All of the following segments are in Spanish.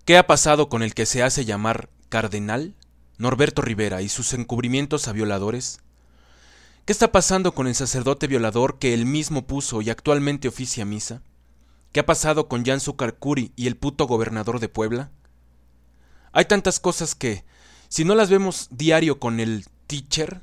¿Qué ha pasado con el que se hace llamar cardenal, Norberto Rivera, y sus encubrimientos a violadores? ¿Qué está pasando con el sacerdote violador que él mismo puso y actualmente oficia misa? ¿Qué ha pasado con Jan Zucarcuri y el puto gobernador de Puebla? Hay tantas cosas que, si no las vemos diario con el teacher,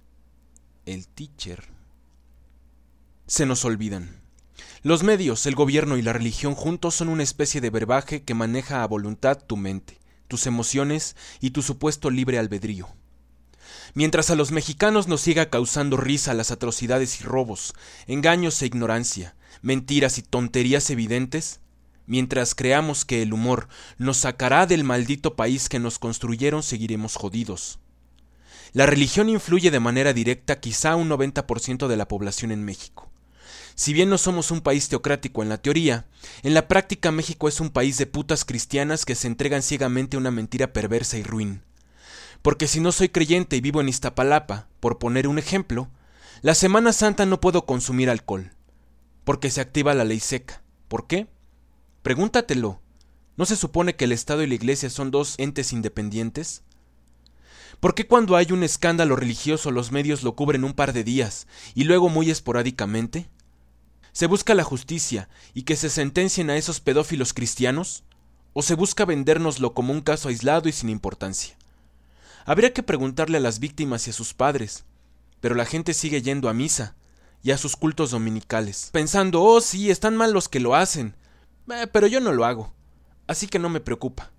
se nos olvidan. Los medios, el gobierno y la religión juntos son una especie de brebaje que maneja a voluntad tu mente, tus emociones y tu supuesto libre albedrío. Mientras a los mexicanos nos siga causando risa las atrocidades y robos, engaños e ignorancia, mentiras y tonterías evidentes, mientras creamos que el humor nos sacará del maldito país que nos construyeron, seguiremos jodidos. La religión influye de manera directa quizá un 90% de la población en México. Si bien no somos un país teocrático en la teoría, en la práctica México es un país de putas cristianas que se entregan ciegamente a una mentira perversa y ruin. Porque si no soy creyente y vivo en Iztapalapa, por poner un ejemplo, la Semana Santa no puedo consumir alcohol, porque se activa la ley seca. ¿Por qué? Pregúntatelo. ¿No se supone que el Estado y la Iglesia son dos entes independientes? ¿Por qué cuando hay un escándalo religioso los medios lo cubren un par de días y luego muy esporádicamente? ¿Se busca la justicia y que se sentencien a esos pedófilos cristianos? ¿O se busca vendérnoslo como un caso aislado y sin importancia? Habría que preguntarle a las víctimas y a sus padres, pero la gente sigue yendo a misa y a sus cultos dominicales, pensando, oh sí, están mal los que lo hacen, pero yo no lo hago, así que no me preocupa.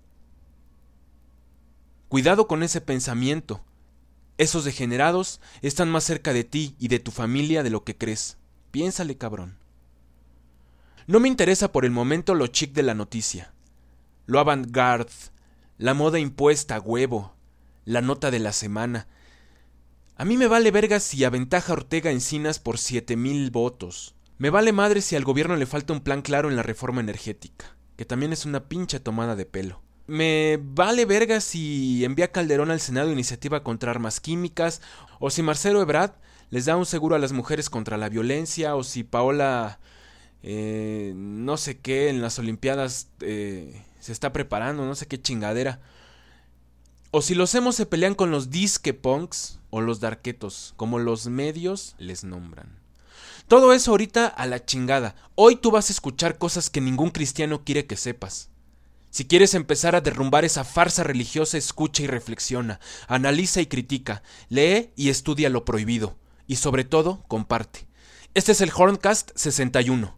Cuidado con ese pensamiento. Esos degenerados están más cerca de ti y de tu familia de lo que crees. Piénsale, cabrón. No me interesa por el momento lo chic de la noticia, lo avant-garde, la moda impuesta a huevo, la nota de la semana. A mí me vale verga si aventaja Ortega Encinas por 7,000 votos. Me vale madre si al gobierno le falta un plan claro en la reforma energética, que también es una pinche tomada de pelo. Me vale verga si envía Calderón al Senado iniciativa contra armas químicas, o si Marcelo Ebrard les da un seguro a las mujeres contra la violencia, o si Paola, no sé qué, en las Olimpiadas se está preparando, no sé qué chingadera. O si los emos se pelean con los disque punks o los darketos, como los medios les nombran. Todo eso ahorita a la chingada. Hoy tú vas a escuchar cosas que ningún cristiano quiere que sepas. Si quieres empezar a derrumbar esa farsa religiosa, escucha y reflexiona, analiza y critica, lee y estudia lo prohibido, y sobre todo, comparte. Este es el Horncast 61.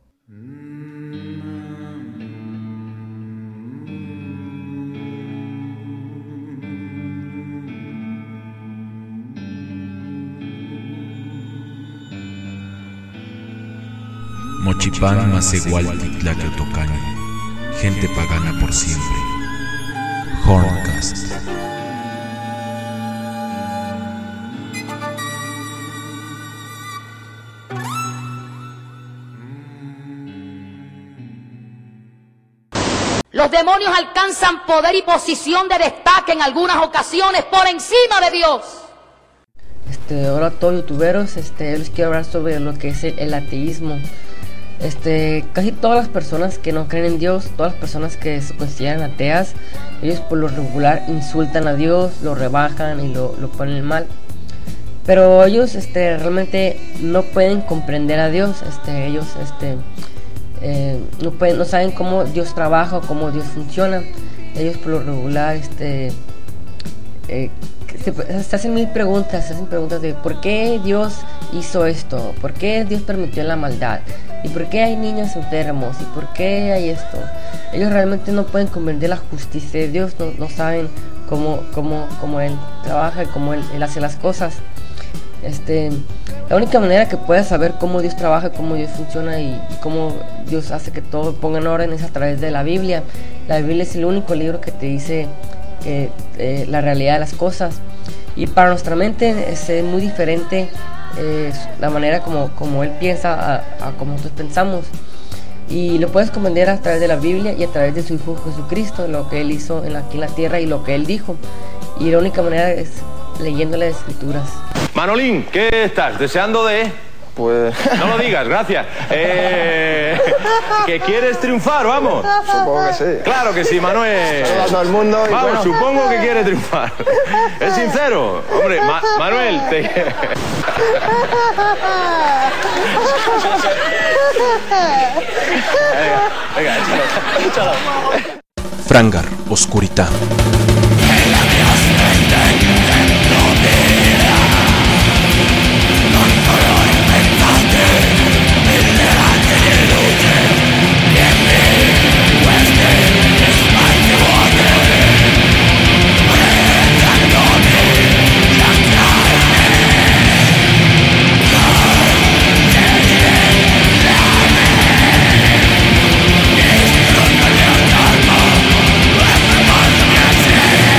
Mochipán Macehualti Tlaqueotocani, gente pagana por siempre. Horncast. Los demonios alcanzan poder y posición de destaque en algunas ocasiones por encima de Dios. Hola a todos youtuberos, yo les quiero hablar sobre lo que es el ateísmo. Casi todas las personas que no creen en Dios, todas las personas que se consideran ateas, ellos por lo regular insultan a Dios, lo rebajan y lo ponen mal. Pero ellos realmente no pueden comprender a Dios, ellos no saben cómo Dios trabaja o cómo Dios funciona. Ellos por lo regular se hacen mil preguntas, de por qué Dios hizo esto, por qué Dios permitió la maldad, y por qué hay niños enfermos, y por qué hay esto. Ellos realmente no pueden comprender la justicia de Dios, no saben cómo Él trabaja y cómo Él hace las cosas. La única manera que puedas saber cómo Dios trabaja, cómo Dios funciona y cómo Dios hace que todo ponga en orden es a través de la Biblia. La Biblia es el único libro que te dice la realidad de las cosas, y para nuestra mente es muy diferente la manera como Él piensa a como nosotros pensamos, y lo puedes comprender a través de la Biblia y a través de su Hijo Jesucristo, lo que Él hizo aquí en la tierra y lo que Él dijo, y la única manera es leyendo las Escrituras. Manolín, ¿qué estás deseando de...? Pues... No lo digas, gracias. ¿Que quieres triunfar? Vamos. Supongo que sí. Claro que sí, Manuel. Saludos a todo el mundo. Vamos, bueno. supongo que quiere triunfar. Es sincero. Hombre, Manuel, te... Venga, échalo. Frangar, Oscurità. Yeah.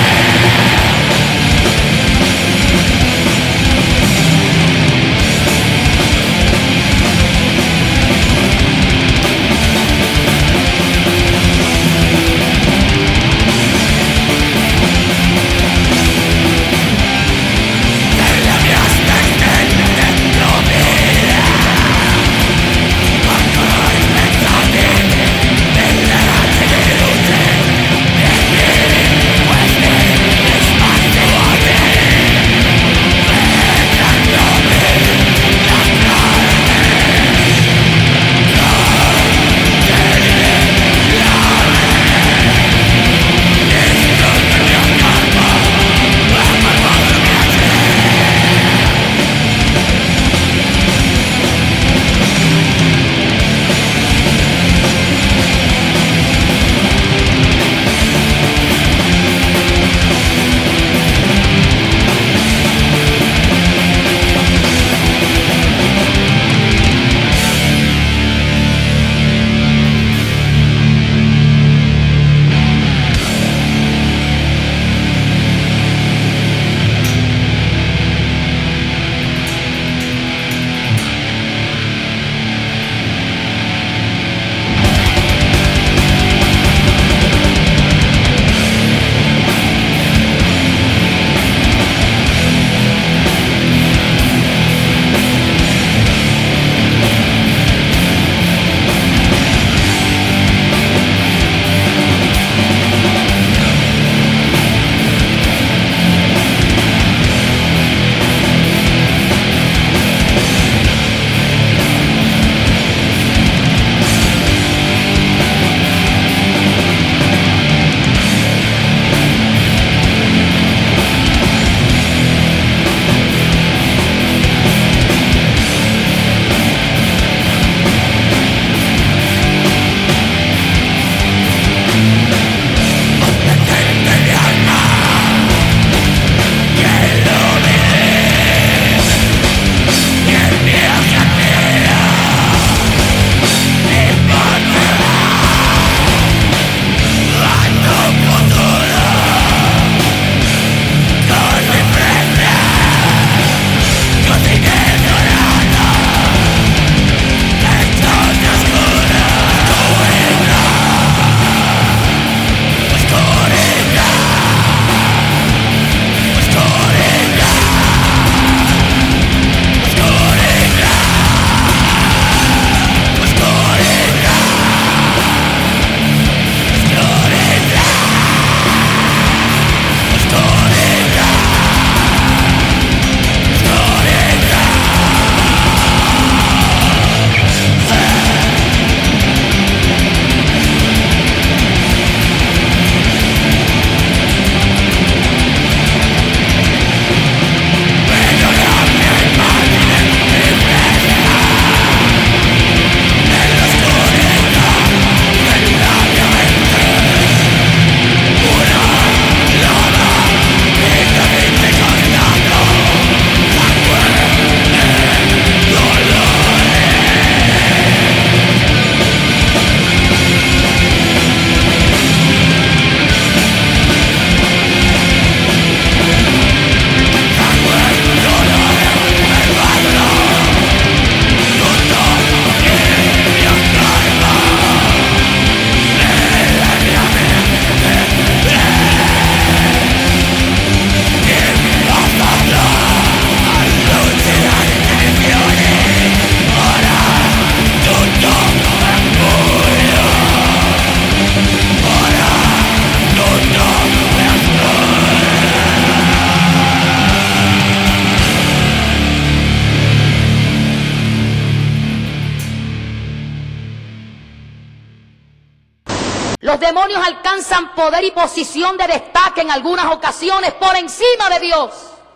Los demonios alcanzan poder y posición de destaque en algunas ocasiones por encima de Dios.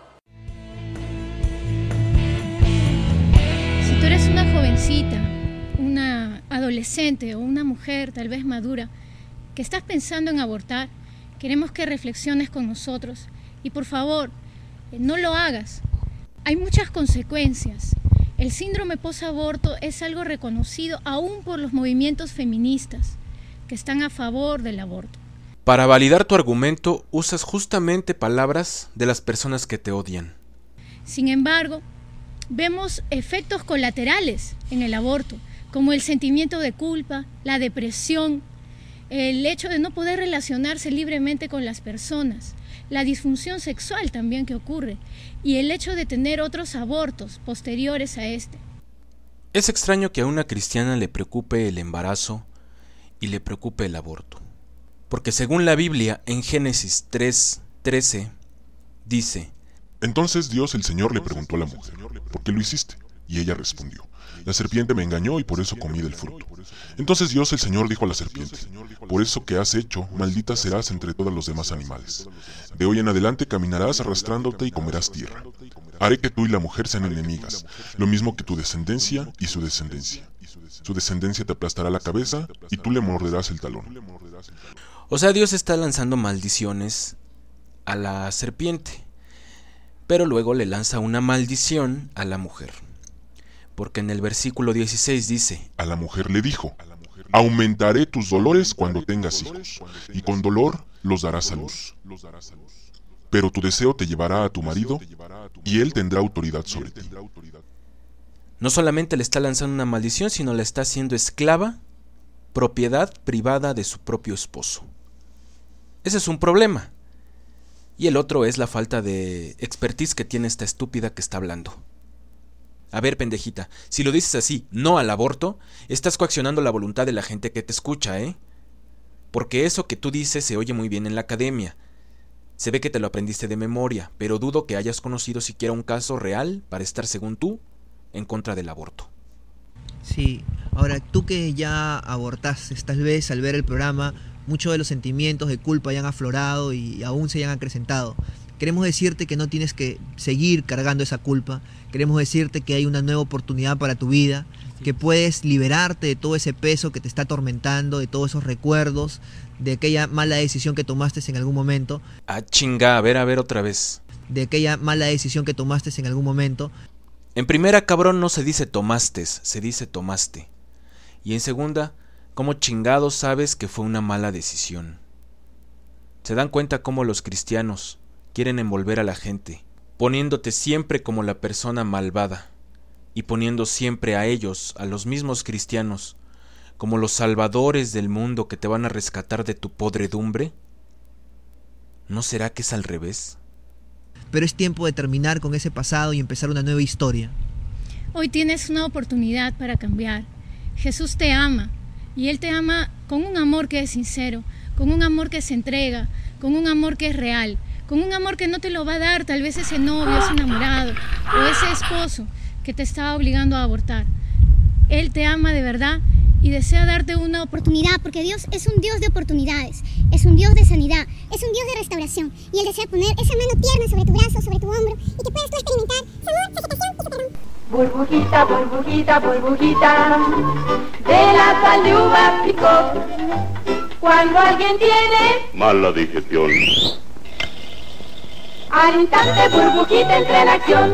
Si tú eres una jovencita, una adolescente o una mujer tal vez madura que estás pensando en abortar, queremos que reflexiones con nosotros y por favor, no lo hagas. Hay muchas consecuencias. El síndrome posaborto es algo reconocido aún por los movimientos feministas que están a favor del aborto. Para validar tu argumento, usas justamente palabras de las personas que te odian. Sin embargo, vemos efectos colaterales en el aborto, como el sentimiento de culpa, la depresión, el hecho de no poder relacionarse libremente con las personas, la disfunción sexual también que ocurre, y el hecho de tener otros abortos posteriores a este. Es extraño que a una cristiana le preocupe el embarazo y le preocupe el aborto, porque según la Biblia, en Génesis 3:13, dice: Entonces Dios el Señor le preguntó a la mujer: ¿por qué lo hiciste? Y ella respondió: la serpiente me engañó y por eso comí del fruto. Entonces Dios el Señor dijo a la serpiente: por eso que has hecho, maldita serás entre todos los demás animales. De hoy en adelante caminarás arrastrándote y comerás tierra. Haré que tú y la mujer sean enemigas, lo mismo que tu descendencia y su descendencia. Su descendencia te aplastará la cabeza y tú le morderás el talón. O sea, Dios está lanzando maldiciones a la serpiente, pero luego le lanza una maldición a la mujer. Porque en el versículo 16 dice: a la mujer le dijo: aumentaré tus dolores cuando tengas hijos, y con dolor los darás a luz. Pero tu deseo te llevará a tu marido, y él tendrá autoridad sobre ti. No solamente le está lanzando una maldición, sino la está haciendo esclava, propiedad privada de su propio esposo. Ese es un problema. Y el otro es la falta de expertise que tiene esta estúpida que está hablando. A ver, pendejita, si lo dices así, no al aborto, estás coaccionando la voluntad de la gente que te escucha, ¿eh? Porque eso que tú dices se oye muy bien en la academia. Se ve que te lo aprendiste de memoria, pero dudo que hayas conocido siquiera un caso real para estar, según tú, en contra del aborto. Sí, ahora tú que ya abortaste, tal vez al ver el programa, muchos de los sentimientos de culpa ya han aflorado y aún se hayan acrecentado. Queremos decirte que no tienes que seguir cargando esa culpa. Queremos decirte que hay una nueva oportunidad para tu vida, que puedes liberarte de todo ese peso que te está atormentando, de todos esos recuerdos, de aquella mala decisión que tomaste en algún momento. Ah, chinga, a ver otra vez. De aquella mala decisión que tomaste en algún momento. En primera, cabrón, no se dice tomaste, se dice tomaste. Y en segunda, ¿cómo chingados sabes que fue una mala decisión? ¿Se dan cuenta cómo los cristianos quieren envolver a la gente, poniéndote siempre como la persona malvada y poniendo siempre a ellos, a los mismos cristianos, como los salvadores del mundo que te van a rescatar de tu podredumbre? ¿No será que es al revés? Pero es tiempo de terminar con ese pasado y empezar una nueva historia. Hoy tienes una oportunidad para cambiar. Jesús te ama y Él te ama con un amor que es sincero, con un amor que se entrega, con un amor que es real, con un amor que no te lo va a dar tal vez ese novio, ese enamorado o ese esposo que te estaba obligando a abortar. Él te ama de verdad y desea darte una oportunidad, porque Dios es un Dios de oportunidades, es un Dios de sanidad, es un Dios de restauración, y Él desea poner esa mano tierna sobre tu brazo, sobre tu hombro, y que puedas tú experimentar salud, aceptación y perdón. Burbujita, burbujita, burbujita, de la sal de uva picó, cuando alguien tiene mala digestión, al instante burbujita entra en acción.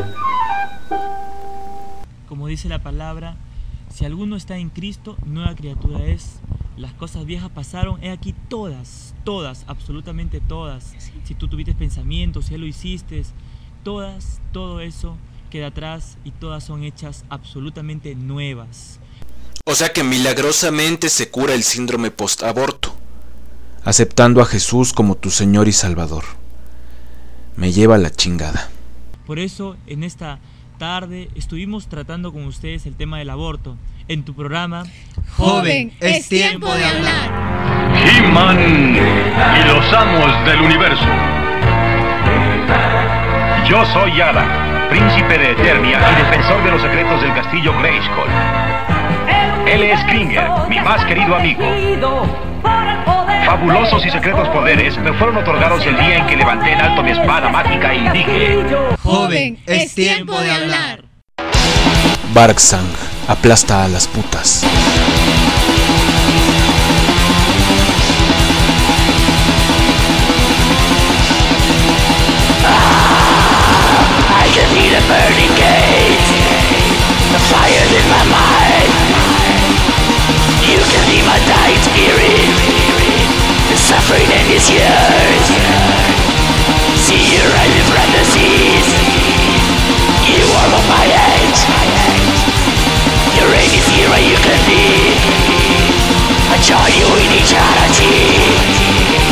Como dice la palabra, si alguno está en Cristo, nueva criatura es. Las cosas viejas pasaron, he aquí todas, absolutamente todas. Si tú tuviste pensamientos, si ya lo hiciste, todas, todo eso queda atrás y todas son hechas absolutamente nuevas. O sea que milagrosamente se cura el síndrome post-aborto, aceptando a Jesús como tu Señor y Salvador. Me lleva la chingada. Por eso, en esta tarde estuvimos tratando con ustedes el tema del aborto en tu programa Joven, es tiempo de hablar. He-Man y los amos del universo. Yo soy Adam, príncipe de Eternia y defensor de los secretos del castillo Grayskull. Él es Kringer, mi más querido amigo. Fabulosos y secretos poderes me fueron otorgados el día en que levanté en alto mi espada mágica y dije: Joven, es tiempo de hablar. Barksang aplasta a las putas. I can see the burning gates, the fire in my mind. You can see my dying spirit, the suffering in his years. See you rising from the seas, you warm up my age. Your reign is here and you can leave, I join you in eternity.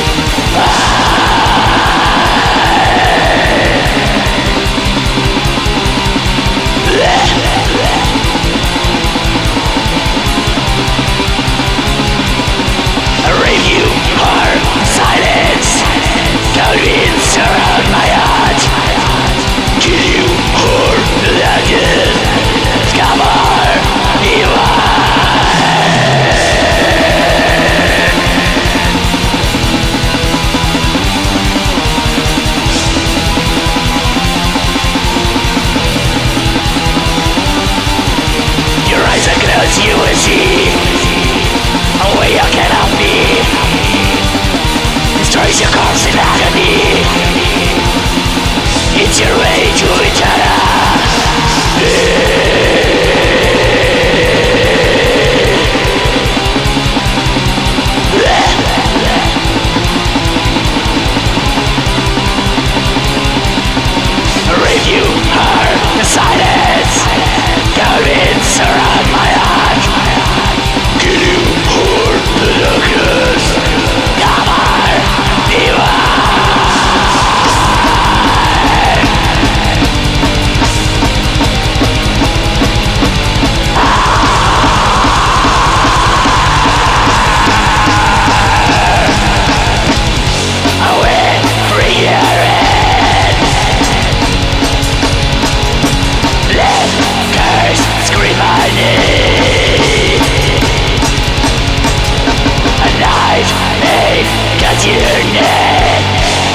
Rave you hard silence, convince around my heart. Kill you hard legend, cover your eyes are closed, you will see a way you cannot be. Destroys your corpse in agony. It's your way to eternity. Rave you hard the silence, convince around my heart. Kill you hard the darkness, cover away for your end. Let curse scream my name. A knife may cut your neck.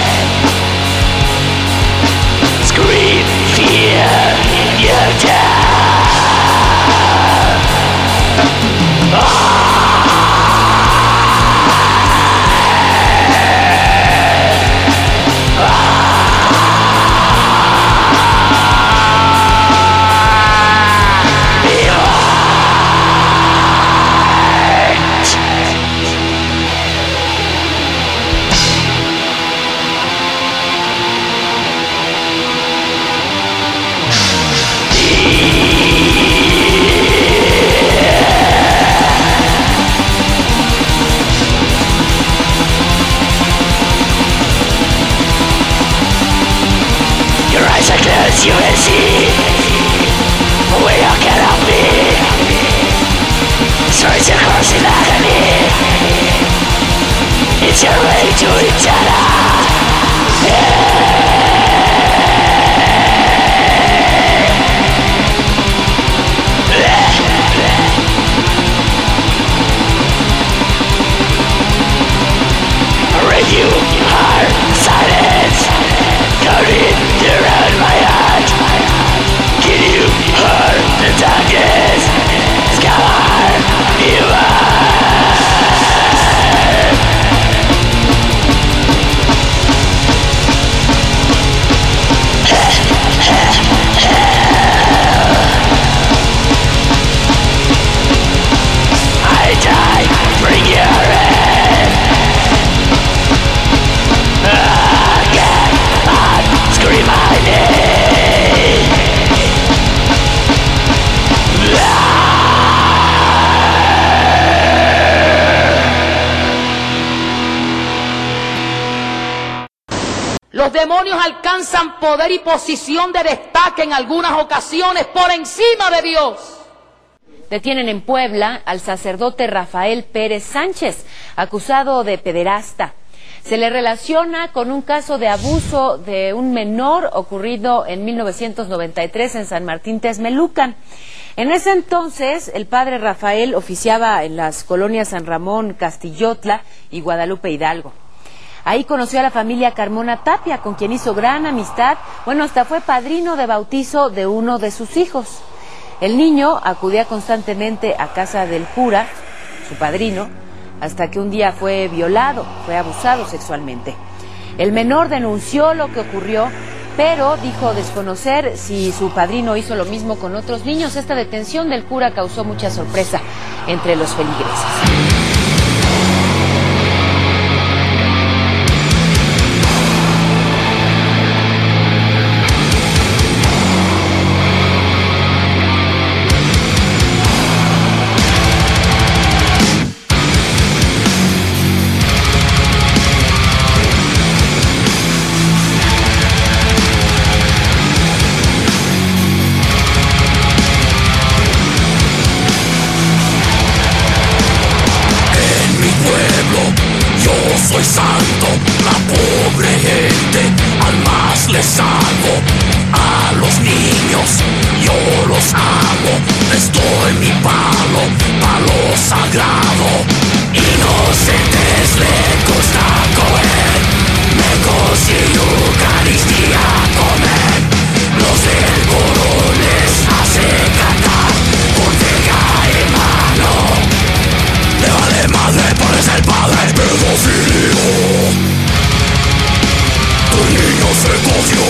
Scream fear in your town. You will see where you cannot be. Destroys your course in agony. It's your way to eternity. Rave you hard silence, counting around my heart. Kill you hard the darkness, scar you I die, bring your end. Again, I'll scream my name. Los demonios alcanzan poder y posición de destaque en algunas ocasiones por encima de Dios. Detienen en Puebla al sacerdote Rafael Pérez Sánchez, acusado de pederasta. Se le relaciona con un caso de abuso de un menor ocurrido en 1993 en San Martín Texmelucan. En ese entonces, el padre Rafael oficiaba en las colonias San Ramón, Castillotla y Guadalupe Hidalgo. Ahí conoció a la familia Carmona Tapia, con quien hizo gran amistad. Bueno, hasta fue padrino de bautizo de uno de sus hijos. El niño acudía constantemente a casa del cura, su padrino, hasta que un día fue violado, fue abusado sexualmente. El menor denunció lo que ocurrió, pero dijo desconocer si su padrino hizo lo mismo con otros niños. Esta detención del cura causó mucha sorpresa entre los feligreses. Soy santo, la pobre gente, al más les salvo. A los niños yo los amo, les doy mi palo, palo sagrado. Inocentes le gusta comer, mecos y eucaristía comen. Los del coro les hace cantar, con vega en mano. Le vale madre, pones el padre pedófilo. Tu niño se cogió,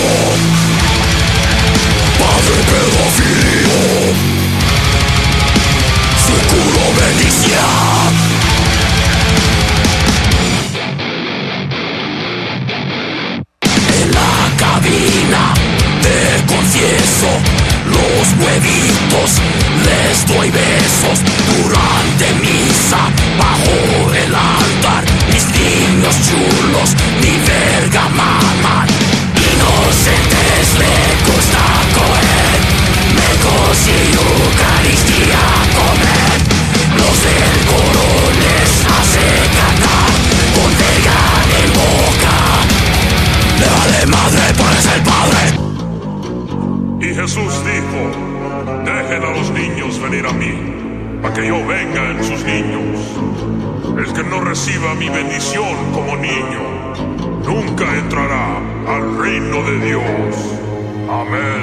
padre pedófilo. Su culo bendicia. En la cabina te confieso, los huevitos les doy besos. Durante misa, bajo el altar, mis niños chulos mi verga maman. Inocentes le gusta comer, mecos y eucaristía comer. Los del coro les hace cantar, con verga en boca. Le vale madre, pones el padre. Y Jesús dijo: dejen a los niños venir a mí, para que yo venga en sus niños. El que no reciba mi bendición como niño, nunca entrará al reino de Dios. Amén.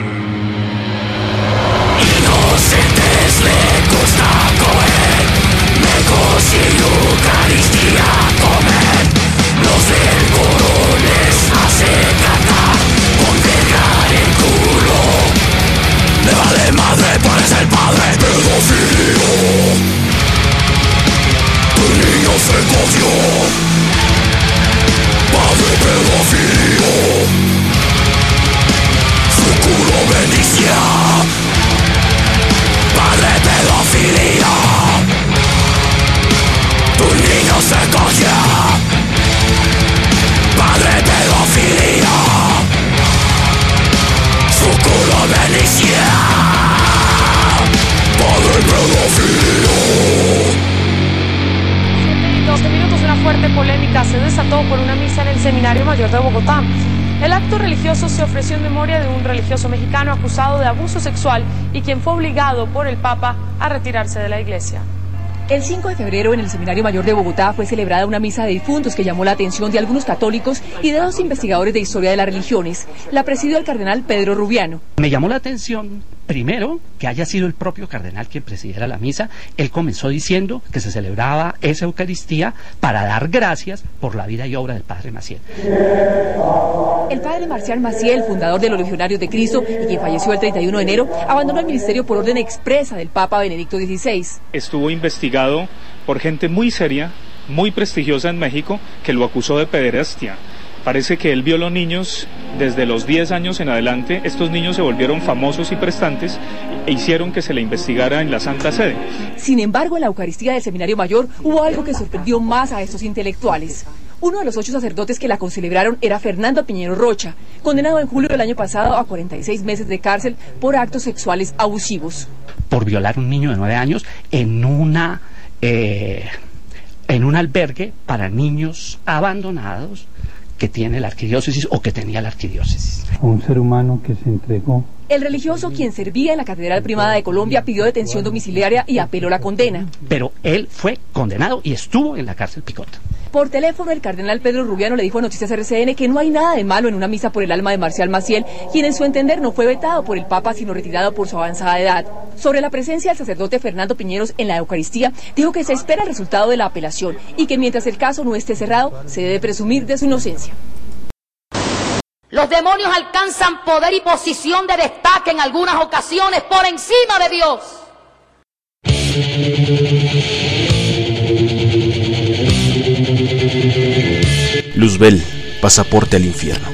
Inocentes le gusta comer, mecos y eucaristía comer. Los del coro les hace cantar, con verga en culo. Le vale madre, pones el padre pedófilo. Tu niño se cogió, padre pedófilo. Su culo bendicia, padre pedofilia. Tu niño se cogió, padre pedofilia. Su culo bendicia, padre pedófilo. 12 minutos, una fuerte polémica se desató por una misa en el Seminario Mayor de Bogotá. El acto religioso se ofreció en memoria de un religioso mexicano acusado de abuso sexual y quien fue obligado por el Papa a retirarse de la iglesia. El 5 de febrero en el Seminario Mayor de Bogotá fue celebrada una misa de difuntos que llamó la atención de algunos católicos y de 2 investigadores de historia de las religiones. La presidió el cardenal Pedro Rubiano. Me llamó la atención, primero, que haya sido el propio cardenal quien presidiera la misa. Él comenzó diciendo que se celebraba esa Eucaristía para dar gracias por la vida y obra del Padre Maciel. El padre Marcial Maciel, fundador de los Legionarios de Cristo y quien falleció el 31 de enero, abandonó el ministerio por orden expresa del Papa Benedicto XVI. Estuvo investigado por gente muy seria, muy prestigiosa en México, que lo acusó de pederastia. Parece que él violó niños desde los 10 años en adelante. Estos niños se volvieron famosos y prestantes e hicieron que se le investigara en la Santa Sede. Sin embargo, en la Eucaristía del Seminario Mayor hubo algo que sorprendió más a estos intelectuales. Uno de los 8 sacerdotes que la concelebraron era Fernando Piñero Rocha, condenado en julio del año pasado a 46 meses de cárcel por actos sexuales abusivos. Por violar a un niño de 9 años en una en un albergue para niños abandonados que tiene la arquidiócesis o que tenía la arquidiócesis. A un ser humano que se entregó. El religioso, quien servía en la Catedral Primada de Colombia, pidió detención domiciliaria y apeló la condena. Pero él fue condenado y estuvo en la cárcel Picot. Por teléfono, el cardenal Pedro Rubiano le dijo a Noticias RCN que no hay nada de malo en una misa por el alma de Marcial Maciel, quien en su entender no fue vetado por el Papa, sino retirado por su avanzada edad. Sobre la presencia del sacerdote Fernando Piñeros en la Eucaristía, dijo que se espera el resultado de la apelación y que mientras el caso no esté cerrado, se debe presumir de su inocencia. Los demonios alcanzan poder y posición de destaque en algunas ocasiones por encima de Dios. Luzbel, pasaporte al infierno.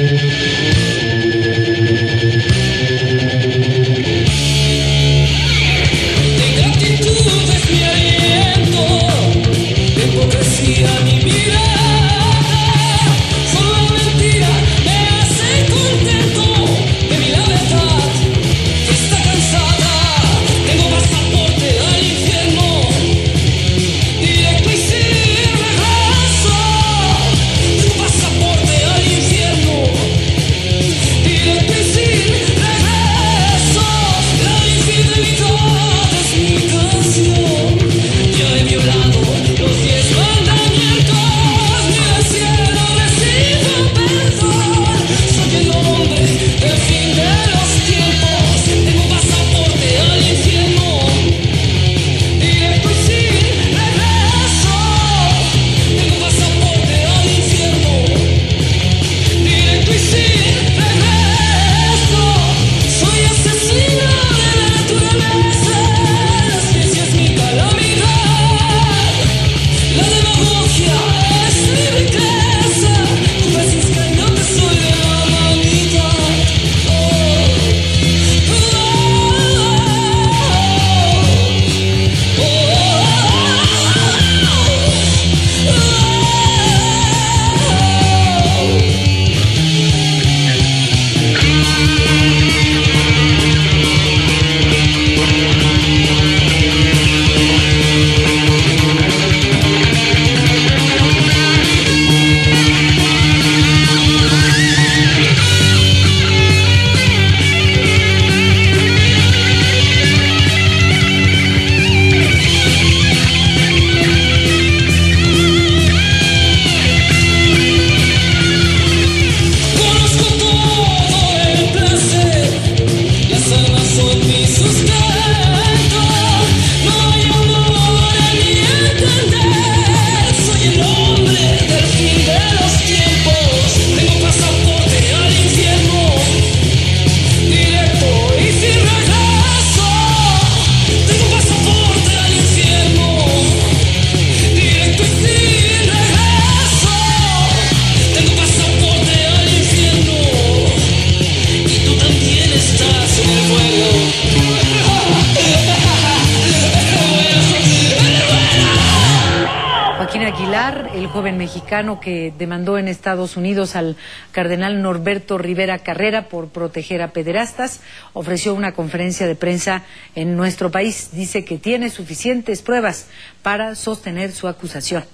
El joven mexicano que demandó en Estados Unidos al cardenal Norberto Rivera Carrera por proteger a pederastas, ofreció una conferencia de prensa en nuestro país. Dice que tiene suficientes pruebas para sostener su acusación.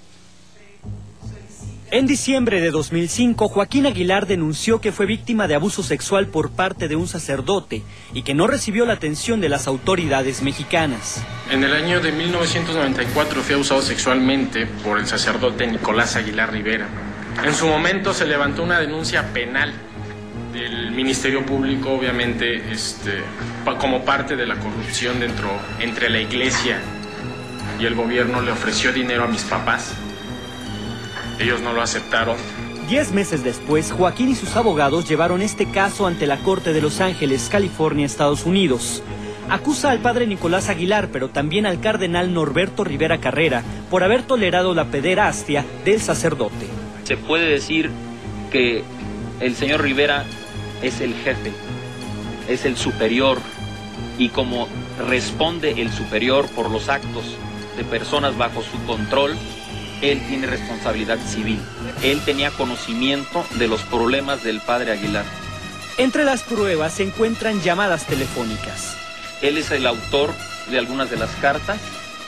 En diciembre de 2005, Joaquín Aguilar denunció que fue víctima de abuso sexual por parte de un sacerdote y que no recibió la atención de las autoridades mexicanas. En el año de 1994 fui abusado sexualmente por el sacerdote Nicolás Aguilar Rivera. En su momento se levantó una denuncia penal del Ministerio Público, obviamente como parte de la corrupción entre la iglesia y el gobierno. Le ofreció dinero a mis papás. Ellos no lo aceptaron. 10 meses después, Joaquín y sus abogados llevaron este caso ante la Corte de Los Ángeles, California, Estados Unidos. Acusa al padre Nicolás Aguilar, pero también al cardenal Norberto Rivera Carrera, por haber tolerado la pederastia del sacerdote. Se puede decir que el señor Rivera es el jefe, es el superior, y como responde el superior por los actos de personas bajo su control, él tiene responsabilidad civil. Él tenía conocimiento de los problemas del padre Aguilar. Entre las pruebas se encuentran llamadas telefónicas. Él es el autor de algunas de las cartas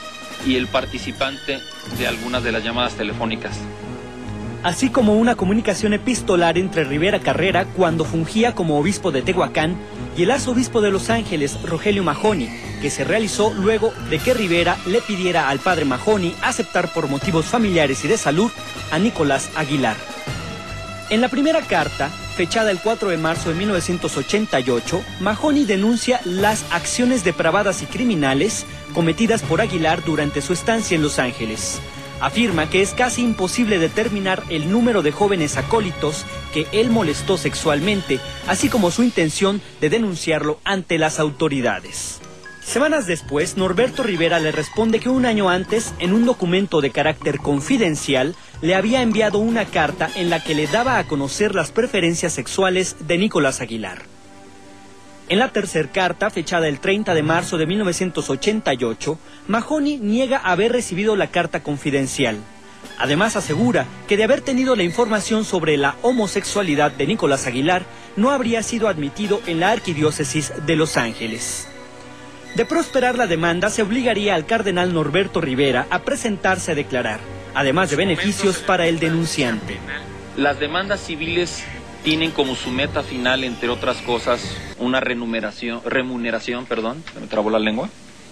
y el participante de algunas de las llamadas telefónicas. Así como una comunicación epistolar entre Rivera Carrera cuando fungía como obispo de Tehuacán y el arzobispo de Los Ángeles, Rogelio Mahony, que se realizó luego de que Rivera le pidiera al padre Mahony aceptar por motivos familiares y de salud a Nicolás Aguilar. En la primera carta, fechada el 4 de marzo de 1988, Mahony denuncia las acciones depravadas y criminales cometidas por Aguilar durante su estancia en Los Ángeles. Afirma que es casi imposible determinar el número de jóvenes acólitos que él molestó sexualmente, así como su intención de denunciarlo ante las autoridades. Semanas después, Norberto Rivera le responde que un año antes, en un documento de carácter confidencial, le había enviado una carta en la que le daba a conocer las preferencias sexuales de Nicolás Aguilar. En la tercera carta, fechada el 30 de marzo de 1988, Mahony niega haber recibido la carta confidencial. Además asegura que de haber tenido la información sobre la homosexualidad de Nicolás Aguilar, no habría sido admitido en la Arquidiócesis de Los Ángeles. De prosperar la demanda, se obligaría al cardenal Norberto Rivera a presentarse a declarar, además de beneficios para el denunciante. Las demandas civiles tienen como su meta final, entre otras cosas, una remuneración, se me trabó la lengua.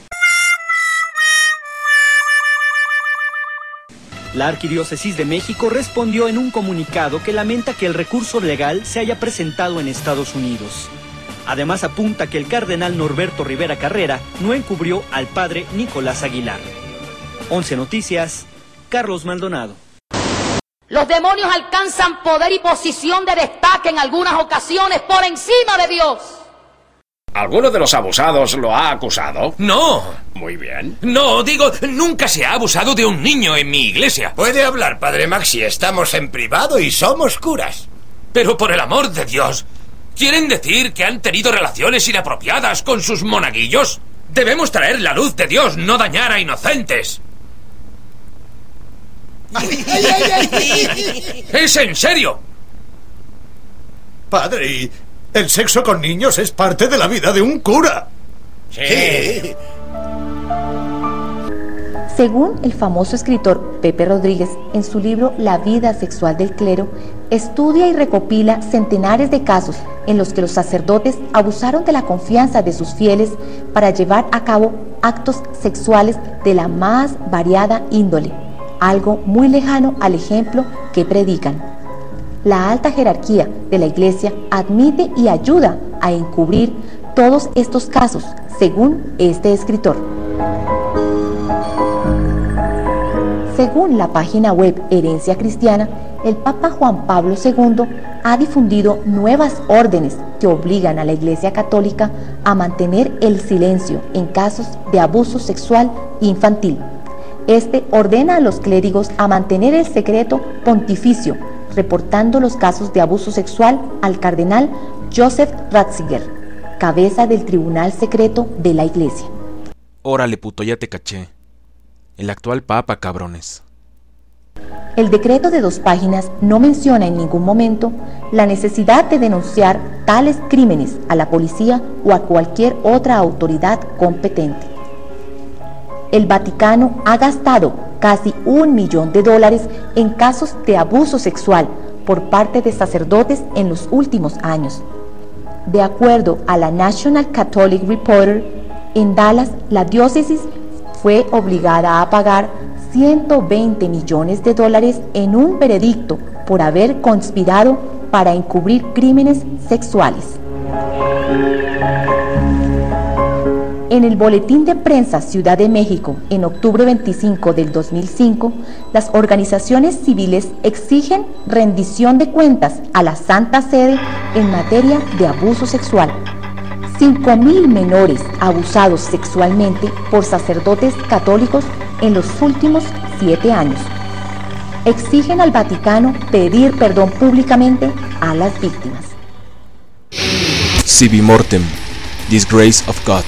La Arquidiócesis de México respondió en un comunicado que lamenta que el recurso legal se haya presentado en Estados Unidos. Además apunta que el cardenal Norberto Rivera Carrera no encubrió al padre Nicolás Aguilar. 11 Noticias, Carlos Maldonado. Los demonios alcanzan poder y posición de destaque en algunas ocasiones por encima de Dios. ¿Alguno de los abusados lo ha acusado? No. Muy bien. No, digo, nunca se ha abusado de un niño en mi iglesia. Puede hablar, padre Maxi, estamos en privado y somos curas. Pero por el amor de Dios, ¿quieren decir que han tenido relaciones inapropiadas con sus monaguillos? Debemos traer la luz de Dios, no dañar a inocentes. ¡Es en serio! Padre, el sexo con niños es parte de la vida de un cura. Sí. Según el famoso escritor Pepe Rodríguez, en su libro La vida sexual del clero, estudia y recopila centenares de casos en los que los sacerdotes abusaron de la confianza de sus fieles para llevar a cabo actos sexuales de la más variada índole, algo muy lejano al ejemplo que predican. La alta jerarquía de la Iglesia admite y ayuda a encubrir todos estos casos, según este escritor. Según la página web Herencia Cristiana, el Papa Juan Pablo II ha difundido nuevas órdenes que obligan a la Iglesia Católica a mantener el silencio en casos de abuso sexual infantil. Este ordena a los clérigos a mantener el secreto pontificio, reportando los casos de abuso sexual al cardenal Joseph Ratzinger, cabeza del Tribunal Secreto de la Iglesia. Órale, puto, ya te caché. El actual papa, cabrones. El decreto de 2 páginas no menciona en ningún momento la necesidad de denunciar tales crímenes a la policía o a cualquier otra autoridad competente. El Vaticano ha gastado casi $1 millón en casos de abuso sexual por parte de sacerdotes en los últimos años. De acuerdo a la National Catholic Reporter, en Dallas la diócesis fue obligada a pagar $120 millones en un veredicto por haber conspirado para encubrir crímenes sexuales. En el Boletín de Prensa Ciudad de México, en octubre 25 del 2005, las organizaciones civiles exigen rendición de cuentas a la Santa Sede en materia de abuso sexual. 5.000 menores abusados sexualmente por sacerdotes católicos en los últimos 7 años. Exigen al Vaticano pedir perdón públicamente a las víctimas. Sibi Mortem, Disgrace of God.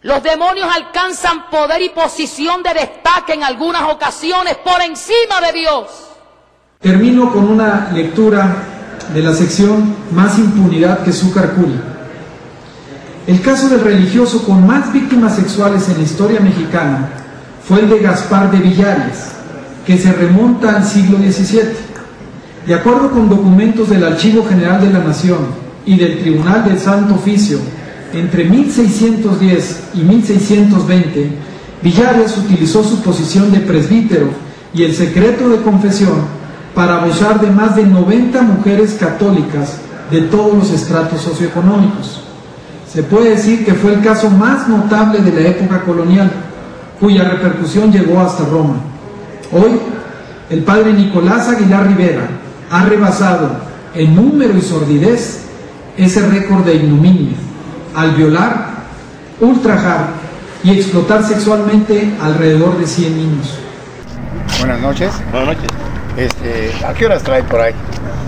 Los demonios alcanzan poder y posición de destaque en algunas ocasiones por encima de Dios. Termino con una lectura de la sección Más impunidad que Zúcar Curi. El caso del religioso con más víctimas sexuales en la historia mexicana fue el de Gaspar de Villares, que se remonta al siglo XVII. De acuerdo con documentos del Archivo General de la Nación y del Tribunal del Santo Oficio, entre 1610 y 1620, Villares utilizó su posición de presbítero y el secreto de confesión para abusar de más de 90 mujeres católicas de todos los estratos socioeconómicos. Se puede decir que fue el caso más notable de la época colonial, cuya repercusión llegó hasta Roma. Hoy, el padre Nicolás Aguilar Rivera ha rebasado en número y sordidez ese récord de ignominia, al violar, ultrajar y explotar sexualmente alrededor de 100 niños. Buenas noches. Buenas noches. ¿A qué horas trae por ahí?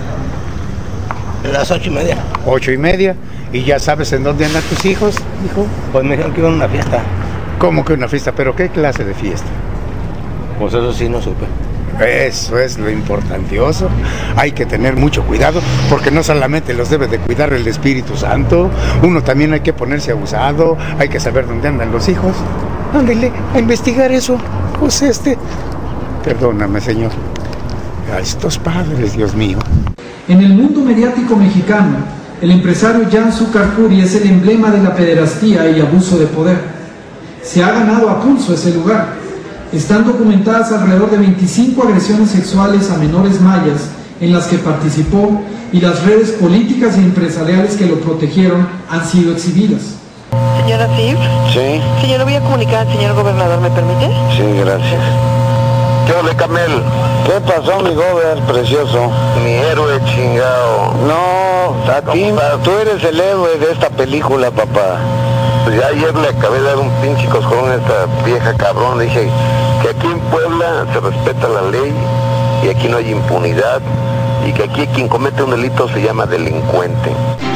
Las 8:30. 8:30. ¿Y ya sabes en dónde andan tus hijos, hijo? Pues me dijeron que iban a una fiesta. ¿Cómo que una fiesta? ¿Pero qué clase de fiesta? Pues eso sí no supe. Eso es lo importantioso. Hay que tener mucho cuidado, porque no solamente los debe de cuidar el Espíritu Santo, uno también hay que ponerse abusado, hay que saber dónde andan los hijos. Ándele a investigar eso. Pues perdóname, señor. A estos padres, Dios mío. En el mundo mediático mexicano, el empresario Jan Zúcar Curi es el emblema de la pederastía y abuso de poder. Se ha ganado a pulso ese lugar. Están documentadas alrededor de 25 agresiones sexuales a menores mayas en las que participó, y las redes políticas y empresariales que lo protegieron han sido exhibidas. Señora Fib. Sí. Señor, voy a comunicar al señor gobernador, ¿me permite? Sí, gracias. ¿Qué ole, Camel? ¿Qué pasó, mi gober precioso? Mi héroe chingado. No, a ti, tú eres el héroe de esta película, papá. Pues ya ayer le acabé de dar un pinche coscorrón a esta vieja cabrón. Le dije que aquí en Puebla se respeta la ley y aquí no hay impunidad, y que aquí quien comete un delito se llama delincuente.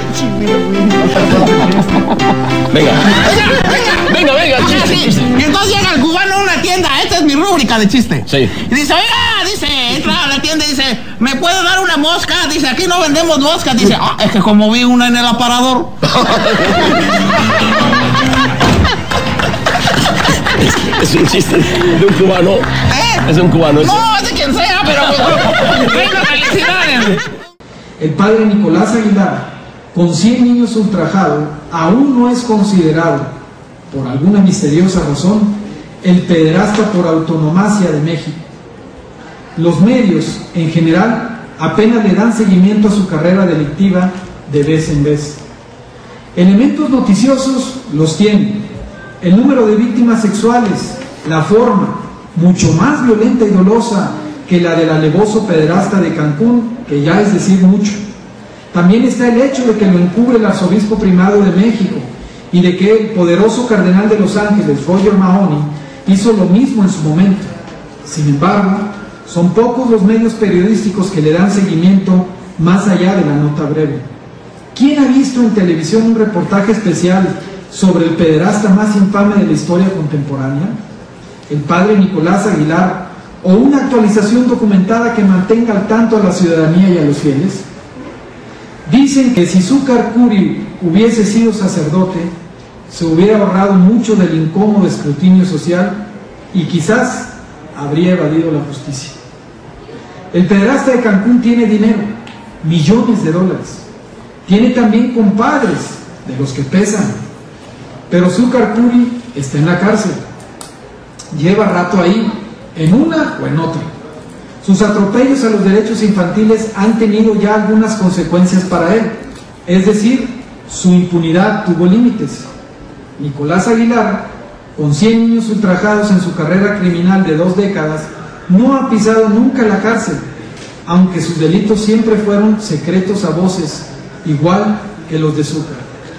Venga, chiste. Y entonces llega el cubano a una tienda, esta es mi rúbrica de chiste. Sí. Y dice, oiga, entra a la tienda y dice, ¿me puede dar una mosca? Dice, aquí no vendemos moscas. Dice, es que como vi una en el aparador. Es un chiste de un cubano. Es un cubano. No, es de quien sea, pero venga, felicidades. El padre Nicolás Aguilar, con 100 niños ultrajados, aún no es considerado, por alguna misteriosa razón, el pederasta por autonomacia de México. Los medios, en general, apenas le dan seguimiento a su carrera delictiva de vez en vez. Elementos noticiosos los tienen: el número de víctimas sexuales, la forma, mucho más violenta y dolosa que la del alevoso pederasta de Cancún, que ya es decir mucho. También está el hecho de que lo encubre el arzobispo primado de México, y de que el poderoso cardenal de Los Ángeles, Roger Mahony, hizo lo mismo en su momento. Sin embargo, son pocos los medios periodísticos que le dan seguimiento más allá de la nota breve. ¿Quién ha visto en televisión un reportaje especial sobre el pederasta más infame de la historia contemporánea? El padre Nicolás Aguilar, o una actualización documentada que mantenga al tanto a la ciudadanía y a los fieles. Dicen que si Zúcar Curi hubiese sido sacerdote, se hubiera ahorrado mucho del incómodo escrutinio social y quizás habría evadido la justicia. El pederasta de Cancún tiene dinero, millones de dólares. Tiene también compadres, de los que pesan. Pero Zúcar Curi está en la cárcel. Lleva rato ahí, en una o en otra. Sus atropellos a los derechos infantiles han tenido ya algunas consecuencias para él. Es decir, su impunidad tuvo límites. Nicolás Aguilar, con 100 niños ultrajados en su carrera criminal de 2 décadas, no ha pisado nunca la cárcel, aunque sus delitos siempre fueron secretos a voces, igual que los de Zúcar.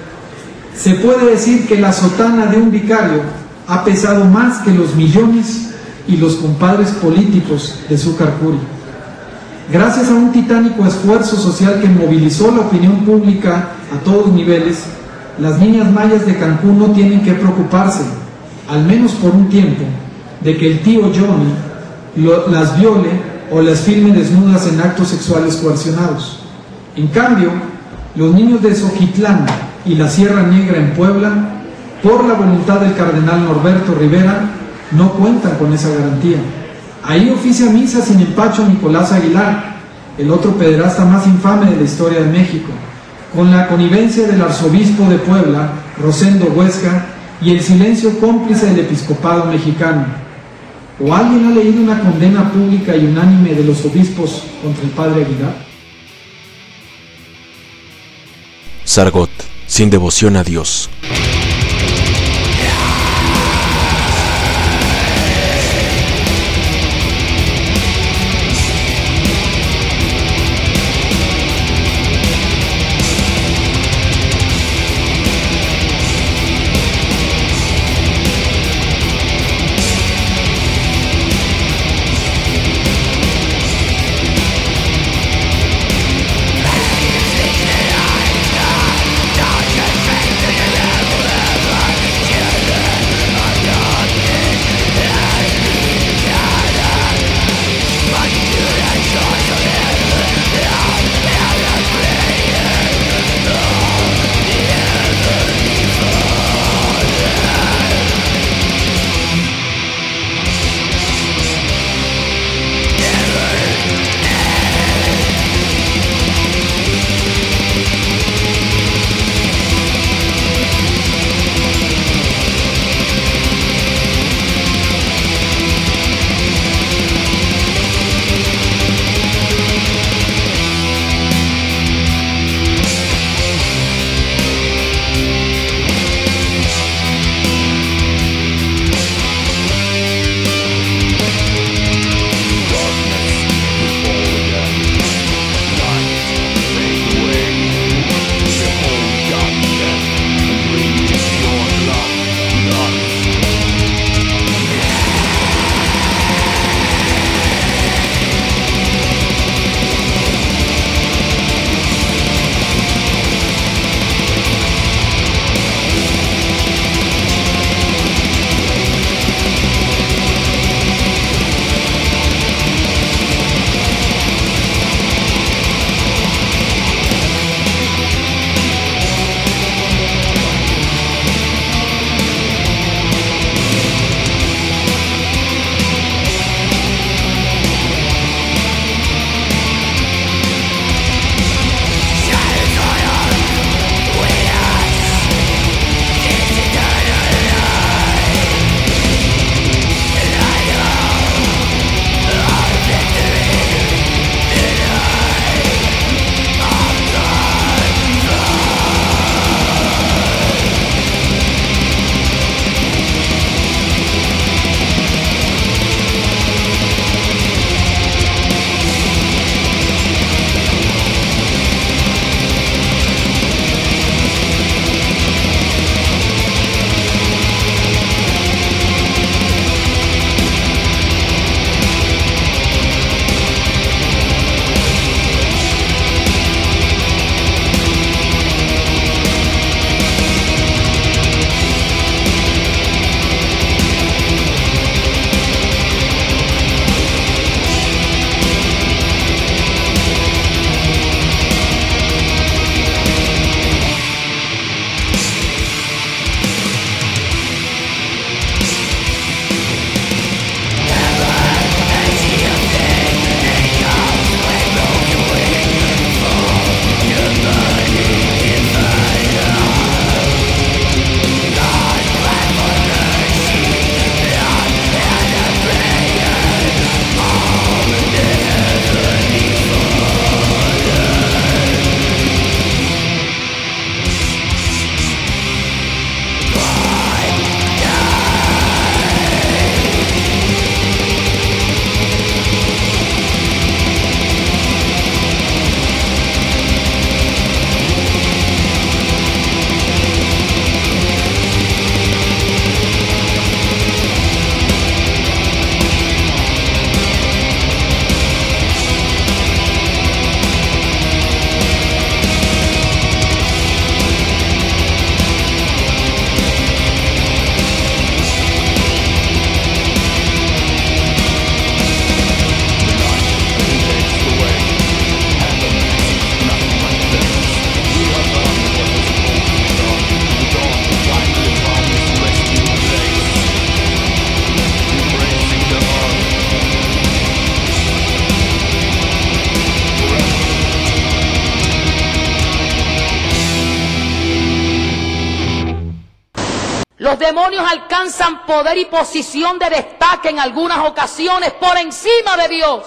Se puede decir que la sotana de un vicario ha pesado más que los millones y los compadres políticos de Zúcar Curi. Gracias a un titánico esfuerzo social que movilizó la opinión pública a todos niveles, las niñas mayas de Cancún no tienen que preocuparse, al menos por un tiempo, de que el tío Johnny las viole o las filme desnudas en actos sexuales coercionados. En cambio, los niños de Xochitlán y la Sierra Negra en Puebla, por la voluntad del cardenal Norberto Rivera, no cuentan con esa garantía. Ahí oficia misa sin empacho Nicolás Aguilar, el otro pederasta más infame de la historia de México, con la connivencia del arzobispo de Puebla, Rosendo Huesca, y el silencio cómplice del episcopado mexicano. ¿O alguien ha leído una condena pública y unánime de los obispos contra el padre Aguilar? Sargot, sin devoción a Dios. Los demonios alcanzan poder y posición de destaque en algunas ocasiones por encima de Dios.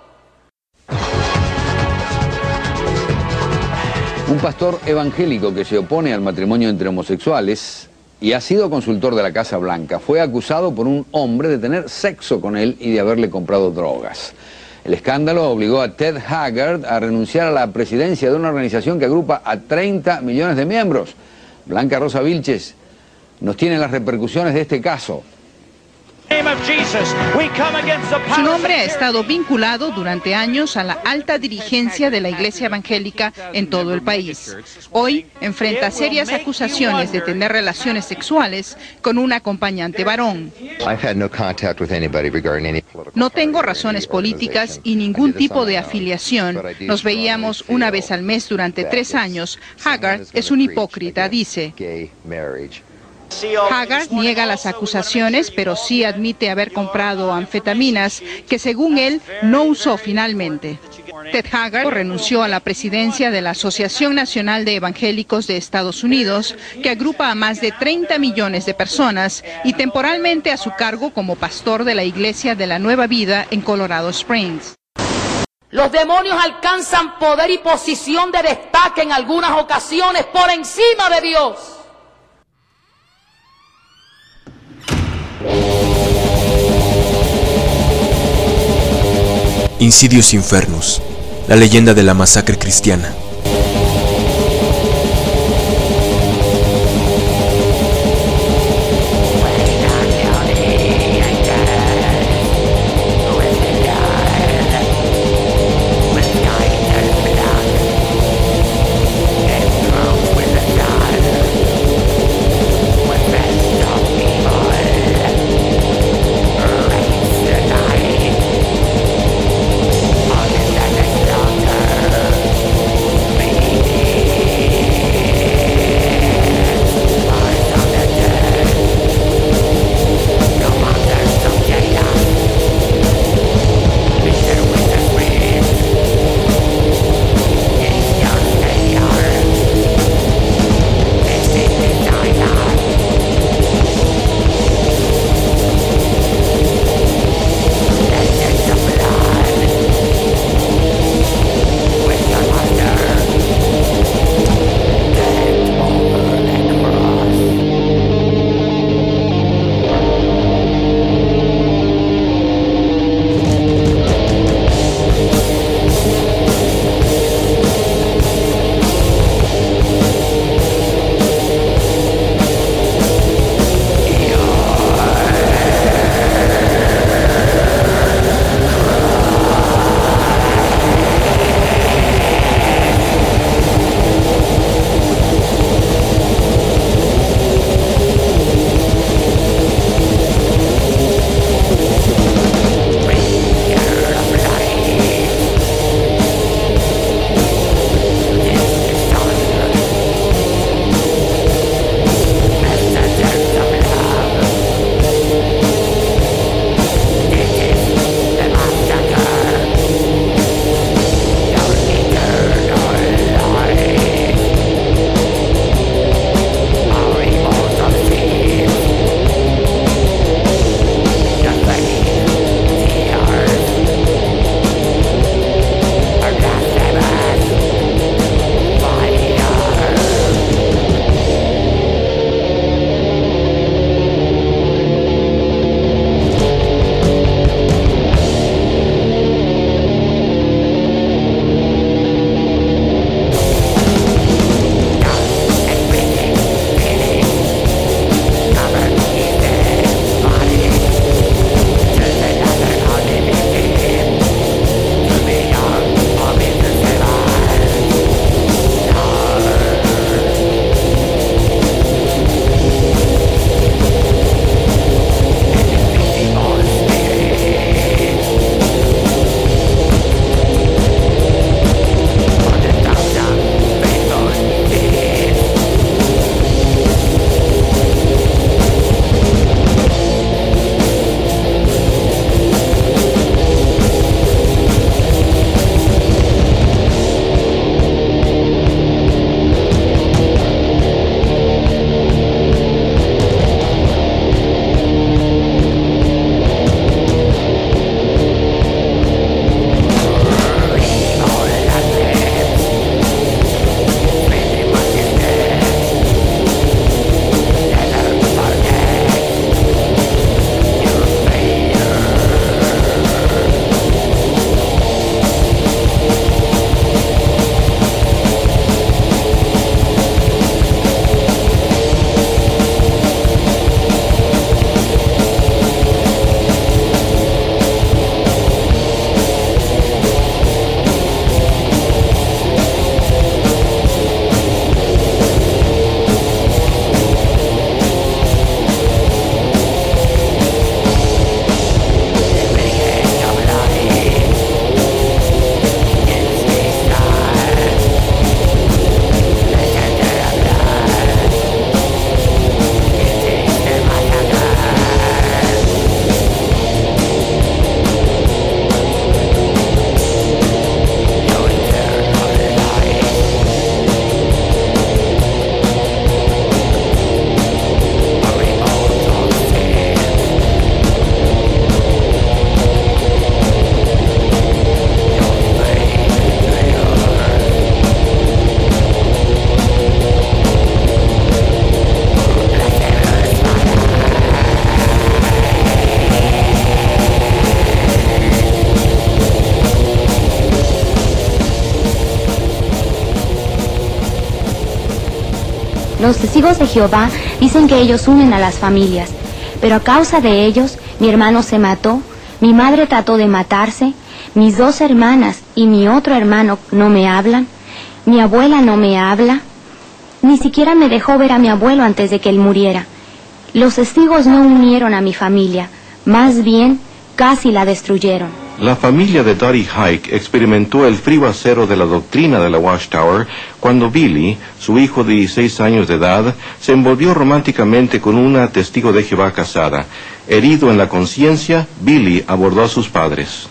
Un pastor evangélico que se opone al matrimonio entre homosexuales y ha sido consultor de la Casa Blanca fue acusado por un hombre de tener sexo con él y de haberle comprado drogas. El escándalo obligó a Ted Haggard a renunciar a la presidencia de una organización que agrupa a 30 millones de miembros. Blanca Rosa Vilches nos tiene las repercusiones de este caso. Su nombre ha estado vinculado durante años a la alta dirigencia de la Iglesia Evangélica en todo el país. Hoy enfrenta serias acusaciones de tener relaciones sexuales con un acompañante varón. No tengo razones políticas y ningún tipo de afiliación. Nos veíamos una vez al mes durante 3 años. Haggard es un hipócrita, dice. Haggard niega las acusaciones, pero sí admite haber comprado anfetaminas que, según él, no usó finalmente. Ted Haggard renunció a la presidencia de la Asociación Nacional de Evangélicos de Estados Unidos, que agrupa a más de 30 millones de personas, y temporalmente a su cargo como pastor de la Iglesia de la Nueva Vida en Colorado Springs. Los demonios alcanzan poder y posición de destaque en algunas ocasiones por encima de Dios. Insidious Infernus, la leyenda de la masacre cristiana. Los testigos de Jehová dicen que ellos unen a las familias, pero a causa de ellos, mi hermano se mató, mi madre trató de matarse, mis 2 hermanas y mi otro hermano no me hablan, mi abuela no me habla, ni siquiera me dejó ver a mi abuelo antes de que él muriera. Los testigos no unieron a mi familia, más bien casi la destruyeron. La familia de Dottie Hike experimentó el frío acero de la doctrina de la Watchtower cuando Billy, su hijo de 16 años de edad, se envolvió románticamente con una testigo de Jehová casada. Herido en la conciencia, Billy abordó a sus padres.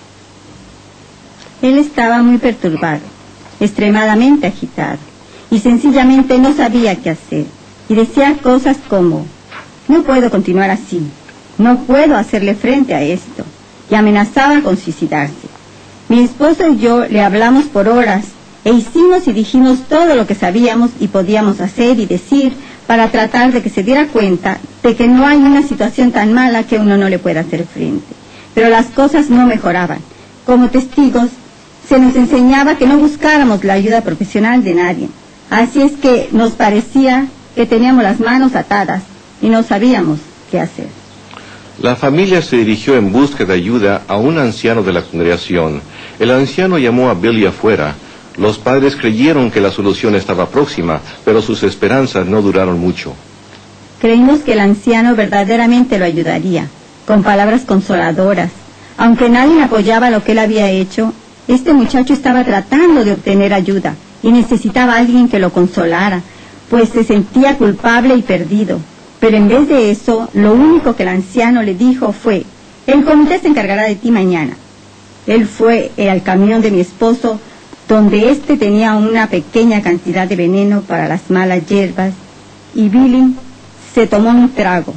Él estaba muy perturbado, extremadamente agitado, y sencillamente no sabía qué hacer. Y decía cosas como: no puedo continuar así, no puedo hacerle frente a esto. Y amenazaba con suicidarse. Mi esposo y yo le hablamos por horas e hicimos y dijimos todo lo que sabíamos y podíamos hacer y decir para tratar de que se diera cuenta de que no hay una situación tan mala que uno no le pueda hacer frente. Pero las cosas no mejoraban. Como testigos, se nos enseñaba que no buscáramos la ayuda profesional de nadie. Así es que nos parecía que teníamos las manos atadas y no sabíamos qué hacer. La familia se dirigió en busca de ayuda a un anciano de la congregación. El anciano llamó a Billy afuera. Los padres creyeron que la solución estaba próxima, pero sus esperanzas no duraron mucho. Creímos que el anciano verdaderamente lo ayudaría, con palabras consoladoras. Aunque nadie apoyaba lo que él había hecho, este muchacho estaba tratando de obtener ayuda y necesitaba a alguien que lo consolara, pues se sentía culpable y perdido. Pero en vez de eso, lo único que el anciano le dijo fue: el comité se encargará de ti mañana. Él fue al camión de mi esposo, donde éste tenía una pequeña cantidad de veneno para las malas hierbas, y Billy se tomó un trago.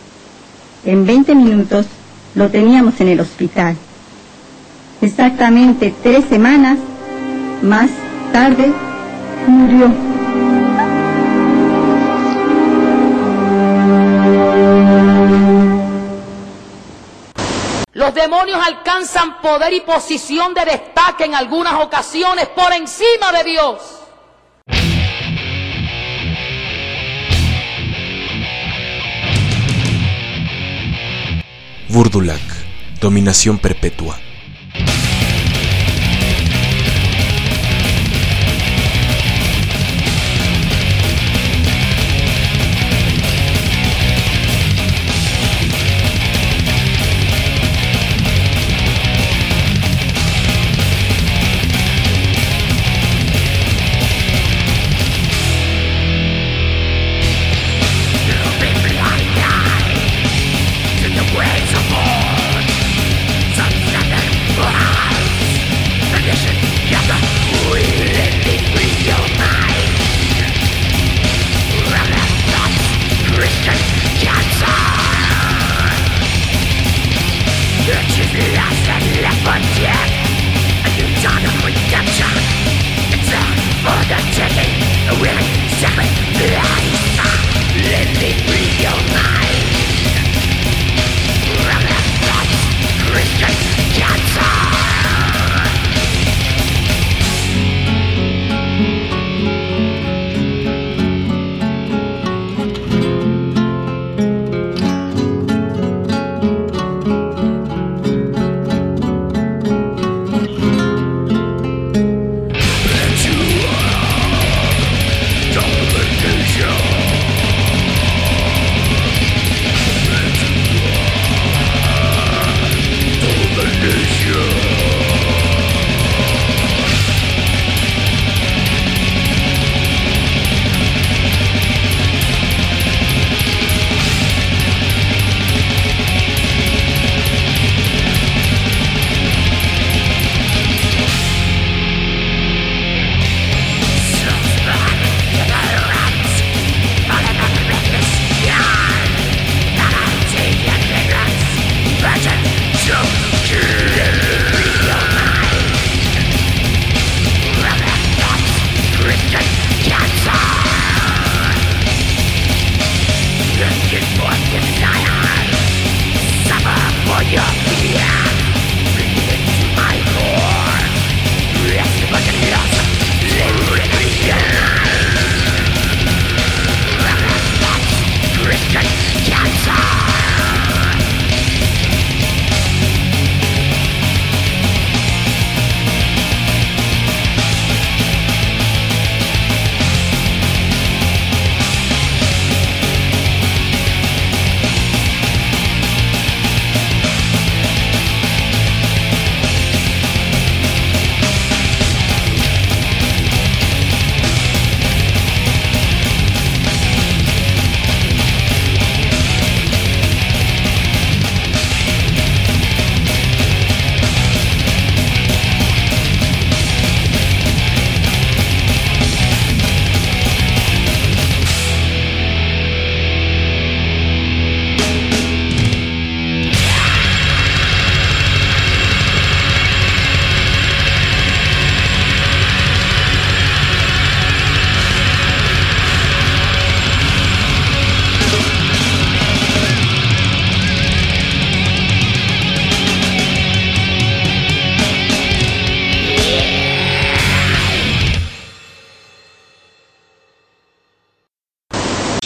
En 20 minutos lo teníamos en el hospital. Exactamente 3 semanas más tarde murió. Los demonios alcanzan poder y posición de destaque en algunas ocasiones por encima de Dios. Burdulac, dominación perpetua.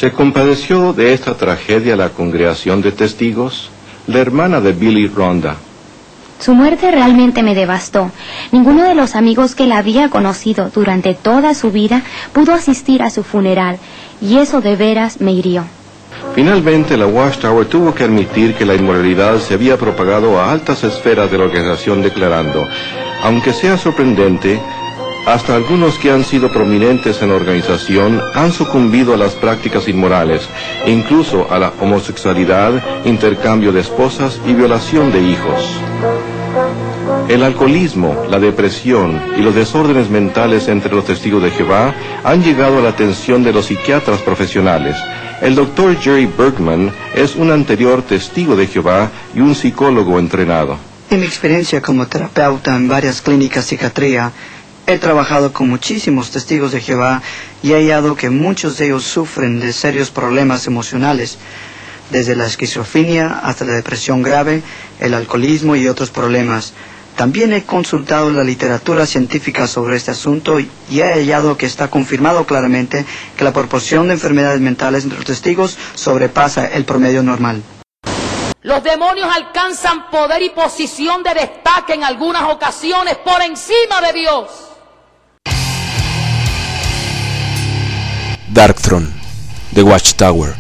¿Se compadeció de esta tragedia la congregación de testigos? La hermana de Billy, Rhonda. Su muerte realmente me devastó. Ninguno de los amigos que la había conocido durante toda su vida pudo asistir a su funeral, y eso de veras me hirió. Finalmente, la Watchtower tuvo que admitir que la inmoralidad se había propagado a altas esferas de la organización, declarando: aunque sea sorprendente, hasta algunos que han sido prominentes en la organización han sucumbido a las prácticas inmorales, incluso a la homosexualidad, intercambio de esposas y violación de hijos. El alcoholismo, la depresión y los desórdenes mentales entre los testigos de Jehová han llegado a la atención de los psiquiatras profesionales. El Dr. Jerry Bergman es un anterior testigo de Jehová y un psicólogo entrenado. En mi experiencia como terapeuta en varias clínicas de psiquiatría, he trabajado con muchísimos testigos de Jehová y he hallado que muchos de ellos sufren de serios problemas emocionales, desde la esquizofrenia hasta la depresión grave, el alcoholismo y otros problemas. También he consultado la literatura científica sobre este asunto y he hallado que está confirmado claramente que la proporción de enfermedades mentales entre los testigos sobrepasa el promedio normal. Los demonios alcanzan poder y posición de destaque en algunas ocasiones por encima de Dios. Darkthrone, The Watchtower.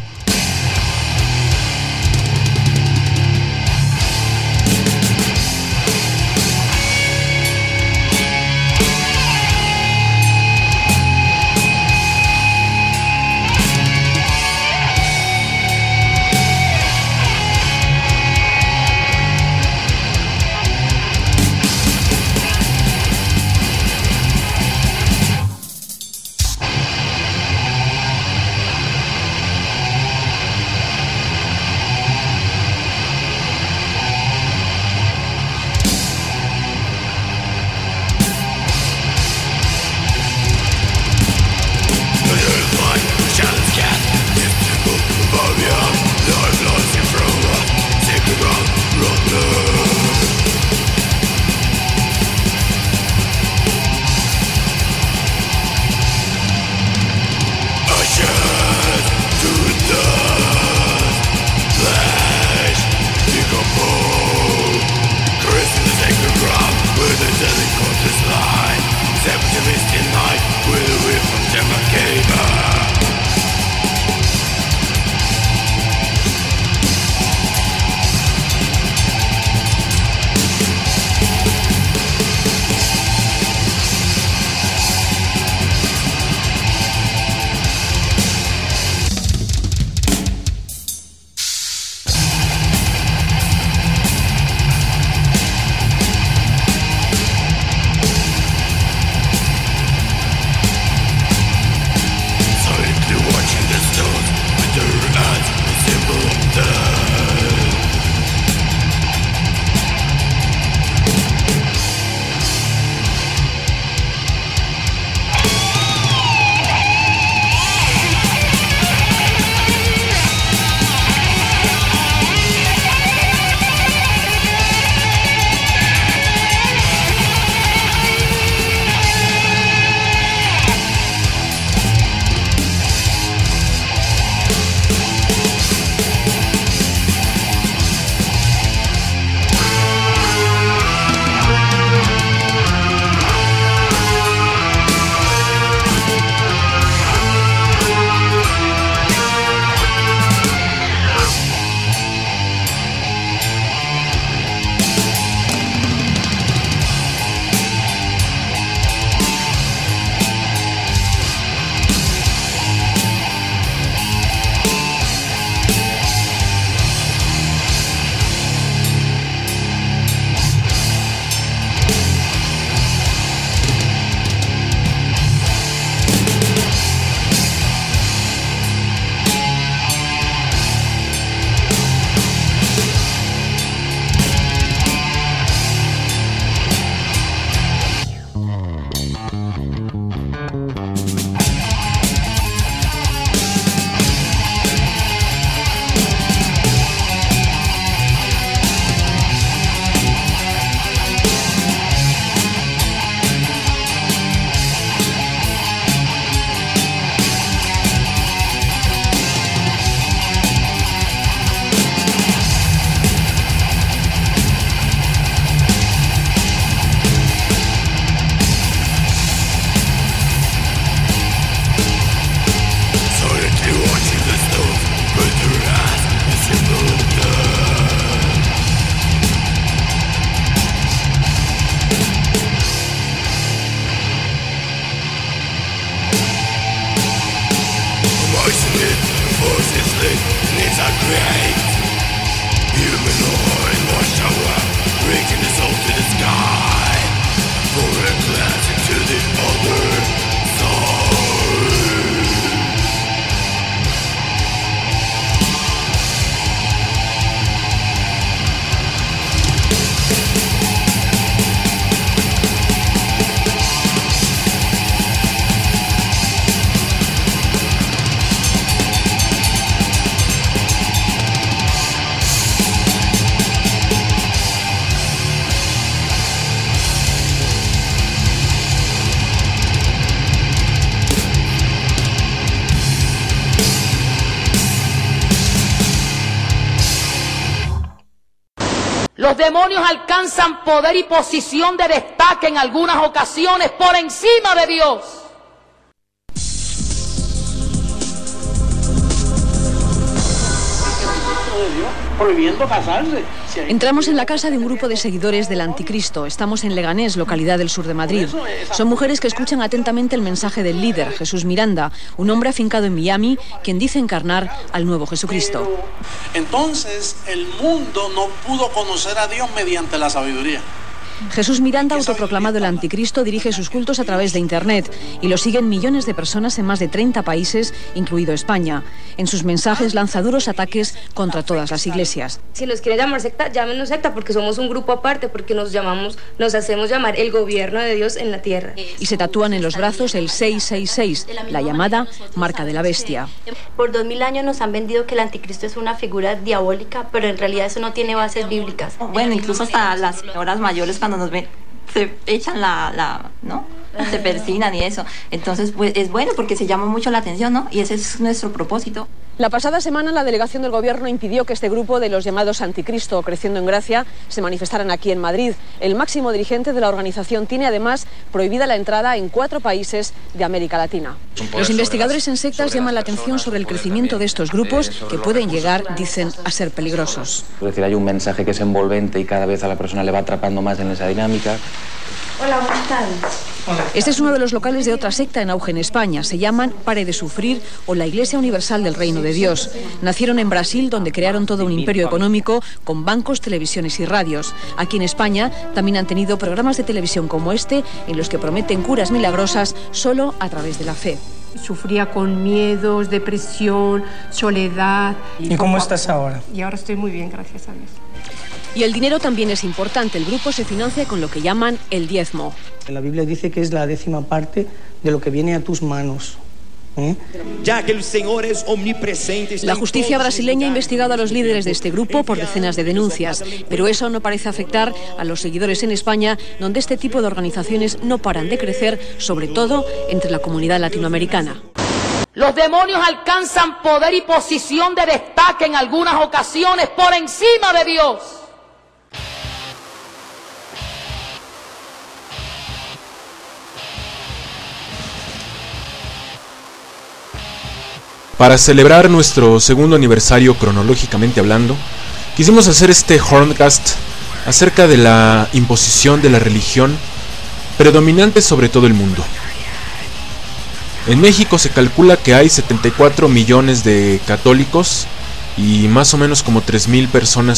Los demonios alcanzan poder y posición de destaque en algunas ocasiones por encima de Dios. Prohibiendo casarse. Entramos en la casa de un grupo de seguidores del Anticristo. Estamos en Leganés, localidad del sur de Madrid. Son mujeres que escuchan atentamente el mensaje del líder, Jesús Miranda, un hombre afincado en Miami, quien dice encarnar al nuevo Jesucristo. Entonces, el mundo no pudo conocer a Dios mediante la sabiduría. Jesús Miranda, autoproclamado el Anticristo, dirige sus cultos a través de Internet y lo siguen millones de personas en más de 30 países, incluido España. En sus mensajes lanza duros ataques contra todas las iglesias. Si nos quieren llamar secta, llámenos secta, porque somos un grupo aparte, porque nos hacemos llamar el gobierno de Dios en la tierra. Y se tatúan en los brazos el 666, la llamada marca de la bestia. Por 2000 años nos han vendido que el Anticristo es una figura diabólica, pero en realidad eso no tiene bases bíblicas. Bueno, incluso hasta las señoras mayores cuando nos ven se echan ¿no? Se persinan y eso. Entonces, pues es bueno porque se llama mucho la atención, ¿no? Y ese es nuestro propósito. La pasada semana la delegación del gobierno impidió que este grupo de los llamados Anticristo, Creciendo en Gracia, se manifestaran aquí en Madrid. El máximo dirigente de la organización tiene además prohibida la entrada en 4 países de América Latina. Los investigadores en sectas llaman la atención sobre el crecimiento de estos grupos que pueden llegar, dicen, a ser peligrosos. Es decir, hay un mensaje que es envolvente y cada vez a la persona le va atrapando más en esa dinámica. Hola, buenas tardes. Este es uno de los locales de otra secta en auge en España. Se llaman Pare de Sufrir o la Iglesia Universal del Reino de Dios. Nacieron en Brasil, donde crearon todo un imperio económico con bancos, televisiones y radios. Aquí en España también han tenido programas de televisión como este, en los que prometen curas milagrosas solo a través de la fe. Sufría con miedos, depresión, soledad. ¿Y cómo estás ahora? Y ahora estoy muy bien, gracias a Dios. Y el dinero también es importante. El grupo se financia con lo que llaman el diezmo. La Biblia dice que es la 10ª parte de lo que viene a tus manos. Ya que el Señor es omnipresente. La justicia brasileña ha investigado a los líderes de este grupo por decenas de denuncias, pero eso no parece afectar a los seguidores en España, donde este tipo de organizaciones no paran de crecer, sobre todo entre la comunidad latinoamericana. Los demonios alcanzan poder y posición de destaque en algunas ocasiones por encima de Dios. Para celebrar nuestro segundo aniversario cronológicamente hablando, quisimos hacer este Horncast acerca de la imposición de la religión predominante sobre todo el mundo. En México se calcula que hay 74 millones de católicos y más o menos como 3 millones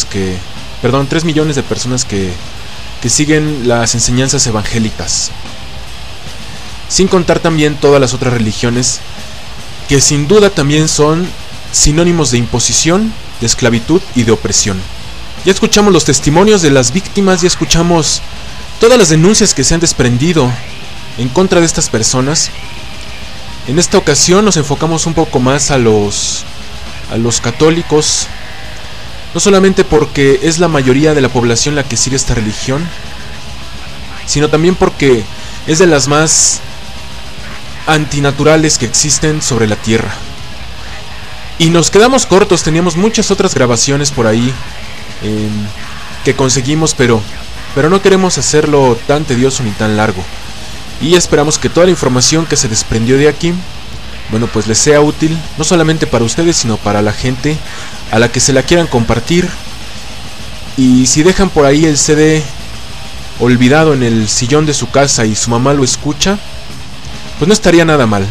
de personas que siguen las enseñanzas evangélicas. Sin contar también todas las otras religiones que sin duda también son sinónimos de imposición, de esclavitud y de opresión. Ya escuchamos los testimonios de las víctimas, ya escuchamos todas las denuncias que se han desprendido en contra de estas personas. En esta ocasión nos enfocamos un poco más a los católicos, no solamente porque es la mayoría de la población la que sigue esta religión, sino también porque es de las más antinaturales que existen sobre la tierra. Y nos quedamos cortos, teníamos muchas otras grabaciones por ahí que conseguimos, pero no queremos hacerlo tan tedioso ni tan largo. Y esperamos que toda la información que se desprendió de aquí, bueno, pues les sea útil, no solamente para ustedes, sino para la gente a la que se la quieran compartir. Y si dejan por ahí el CD olvidado en el sillón de su casa y su mamá lo escucha, pues no estaría nada mal.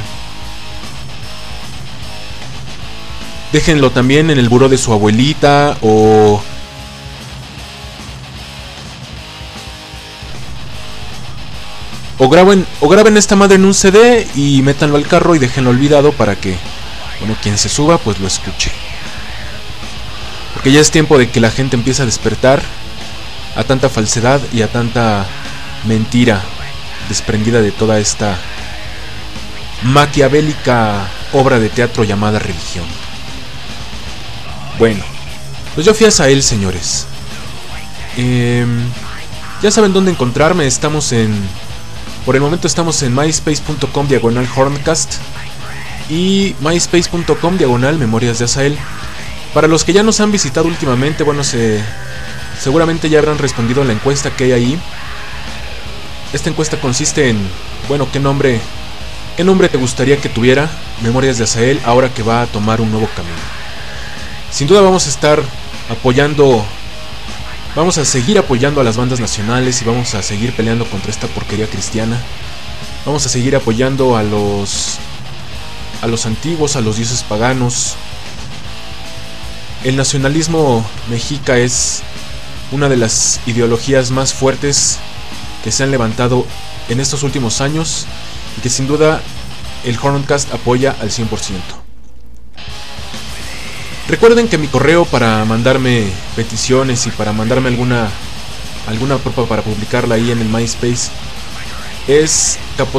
Déjenlo también en el buró de su abuelita o graben esta madre en un CD y métanlo al carro y déjenlo olvidado para que, bueno, quien se suba pues lo escuche. Porque ya es tiempo de que la gente empiece a despertar a tanta falsedad y a tanta mentira desprendida de toda esta maquiavélica obra de teatro llamada religión. Bueno, pues yo fui a Sahel, señores. Ya saben dónde encontrarme. Por el momento estamos en myspace.com/Horncast y myspace.com/Memorias de Asael. Para los que ya nos han visitado últimamente, bueno, se seguramente ya habrán respondido a la encuesta que hay ahí. Esta encuesta consiste en, bueno, ¿qué nombre te gustaría que tuviera Memorias de Asael ahora que va a tomar un nuevo camino? Sin duda vamos a estar apoyando, vamos a seguir apoyando a las bandas nacionales y vamos a seguir peleando contra esta porquería cristiana. Vamos a seguir apoyando a los antiguos, a los dioses paganos. El nacionalismo mexica es una de las ideologías más fuertes que se han levantado en estos últimos años y que sin duda el Horncast apoya al 100%. Recuerden que mi correo para mandarme peticiones y para mandarme alguna propuesta para publicarla ahí en el MySpace es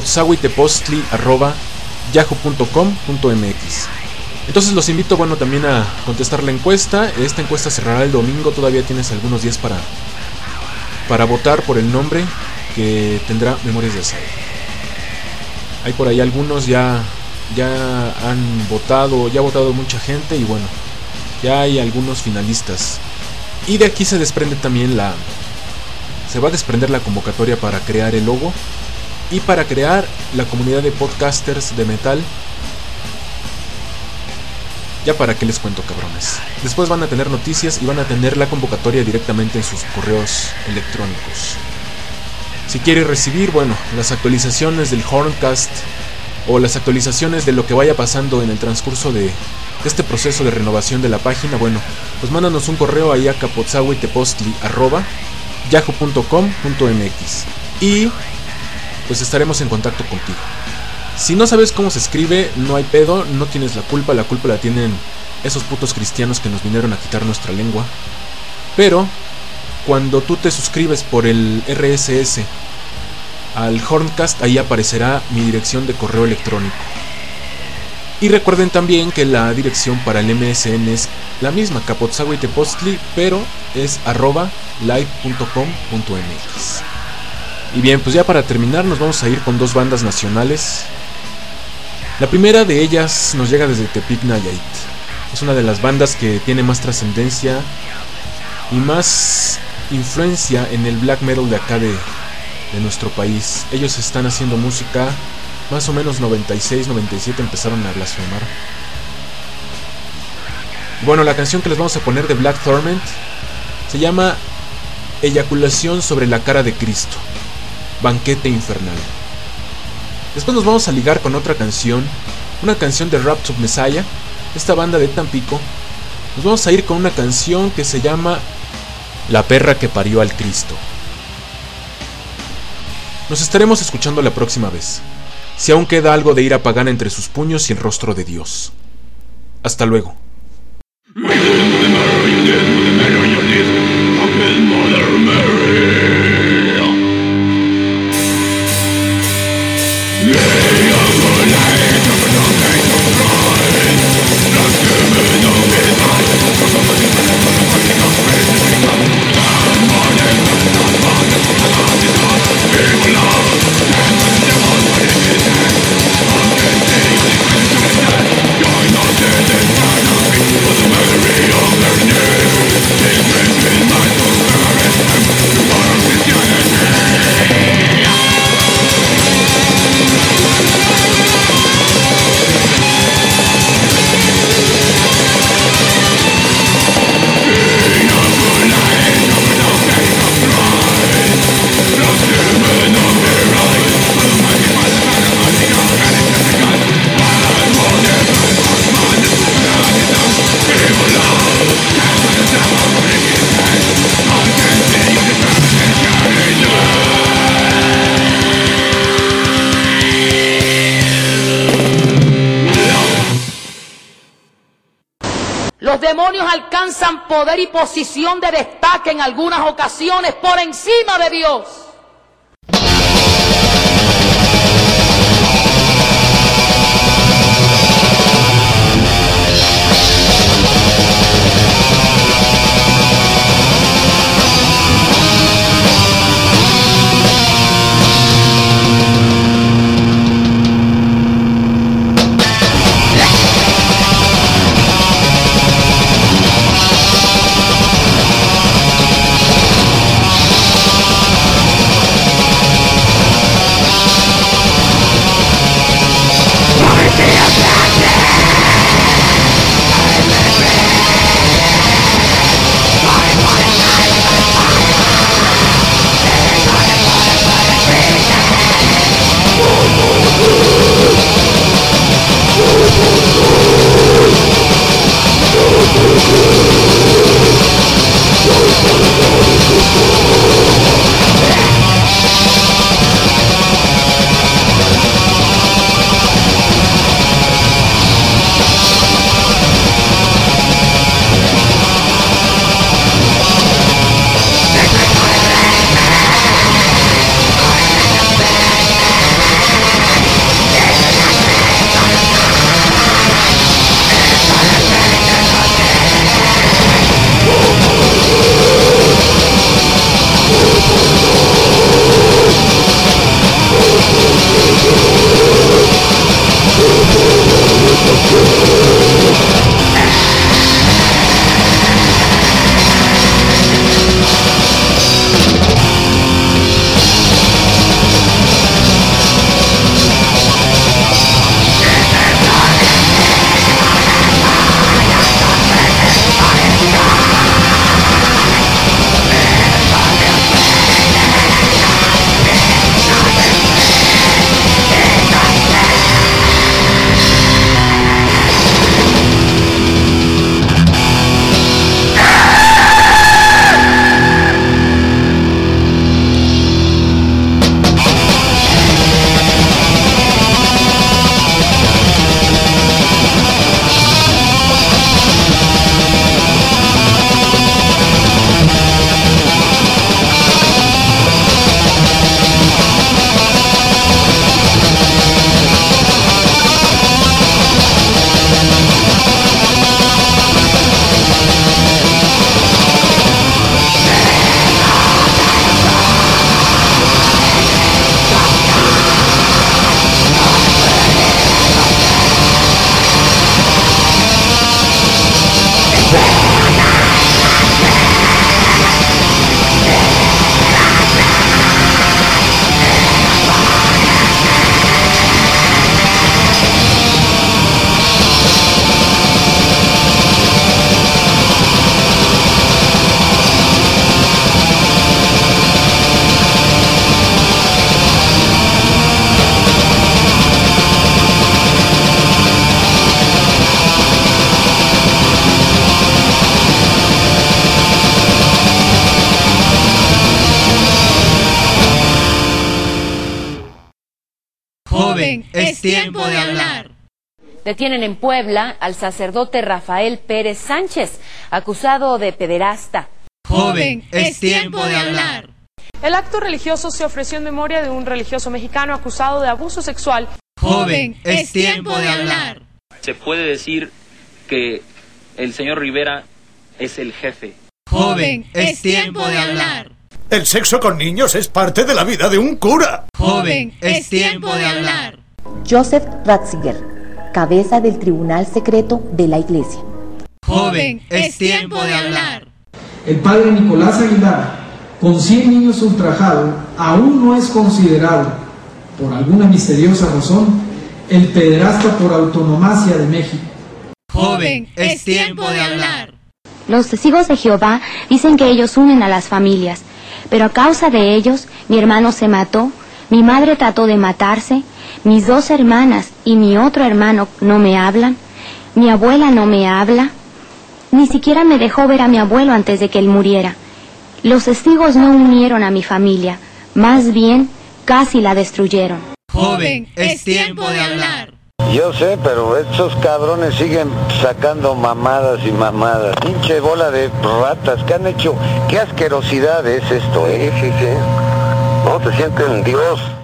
capotzahuitepostli@yahoo.com.mx. Entonces los invito, bueno, también a contestar la encuesta. Esta encuesta cerrará el domingo, todavía tienes algunos días para votar por el nombre que tendrá Memorias de Asael. Hay por ahí algunos ya han votado, ya ha votado mucha gente y bueno, ya hay algunos finalistas. Y de aquí se desprende también se va a desprender la convocatoria para crear el logo y para crear la comunidad de podcasters de metal. Ya para qué les cuento, cabrones. Después van a tener noticias y van a tener la convocatoria directamente en sus correos electrónicos. Si quieres recibir, bueno, las actualizaciones del Horncast o las actualizaciones de lo que vaya pasando en el transcurso de este proceso de renovación de la página, bueno, pues mándanos un correo ahí a capotzahuitepostli@yahoo.com.mx y pues estaremos en contacto contigo. Si no sabes cómo se escribe, no hay pedo, no tienes la culpa la tienen esos putos cristianos que nos vinieron a quitar nuestra lengua. Pero cuando tú te suscribes por el RSS al Horncast, ahí aparecerá mi dirección de correo electrónico. Y recuerden también que la dirección para el MSN es la misma, capotzahuitepostli, pero es @live.com.mx. Y bien, pues ya para terminar nos vamos a ir con dos bandas nacionales. La primera de ellas nos llega desde Tepic Nayarit. Es una de las bandas que tiene más trascendencia y más influencia en el black metal de acá de nuestro país. Ellos están haciendo música más o menos 96, 97 empezaron a blasfemar. Bueno, la canción que les vamos a poner de Black Torment se llama Eyaculación sobre la cara de Cristo, Banquete Infernal. Después nos vamos a ligar con otra canción, una canción de Rapture Messiah, esta banda de Tampico. Nos vamos a ir con una canción que se llama La perra que parió al Cristo. Nos estaremos escuchando la próxima vez, si aún queda algo de ira pagana entre sus puños y el rostro de Dios. Hasta luego. Los demonios alcanzan poder y posición de destaque en algunas ocasiones por encima de Dios. Joven, es tiempo de hablar. Detienen en Puebla al sacerdote Rafael Pérez Sánchez, acusado de pederasta. Joven, es tiempo de hablar. El acto religioso se ofreció en memoria de un religioso mexicano acusado de abuso sexual. Joven, es tiempo de hablar. Se puede decir que el señor Rivera es el jefe. Joven, es tiempo de hablar. El sexo con niños es parte de la vida de un cura. Joven, es tiempo de hablar. Joseph Ratzinger, cabeza del Tribunal Secreto de la Iglesia. Joven, es tiempo de hablar. El padre Nicolás Aguilar, con 100 niños ultrajados, aún no es considerado, por alguna misteriosa razón, el pederasta por autonomacia de México. Joven, es tiempo de hablar. Los testigos de Jehová dicen que ellos unen a las familias, pero a causa de ellos mi hermano se mató, mi madre trató de matarse, mis 2 hermanas y mi otro hermano no me hablan, mi abuela no me habla, ni siquiera me dejó ver a mi abuelo antes de que él muriera. Los testigos no unieron a mi familia, más bien casi la destruyeron. Joven, es tiempo de hablar. Yo sé, pero estos cabrones siguen sacando mamadas y mamadas. Pinche bola de ratas que han hecho. Qué asquerosidad es esto, Sí. No te sienten Dios.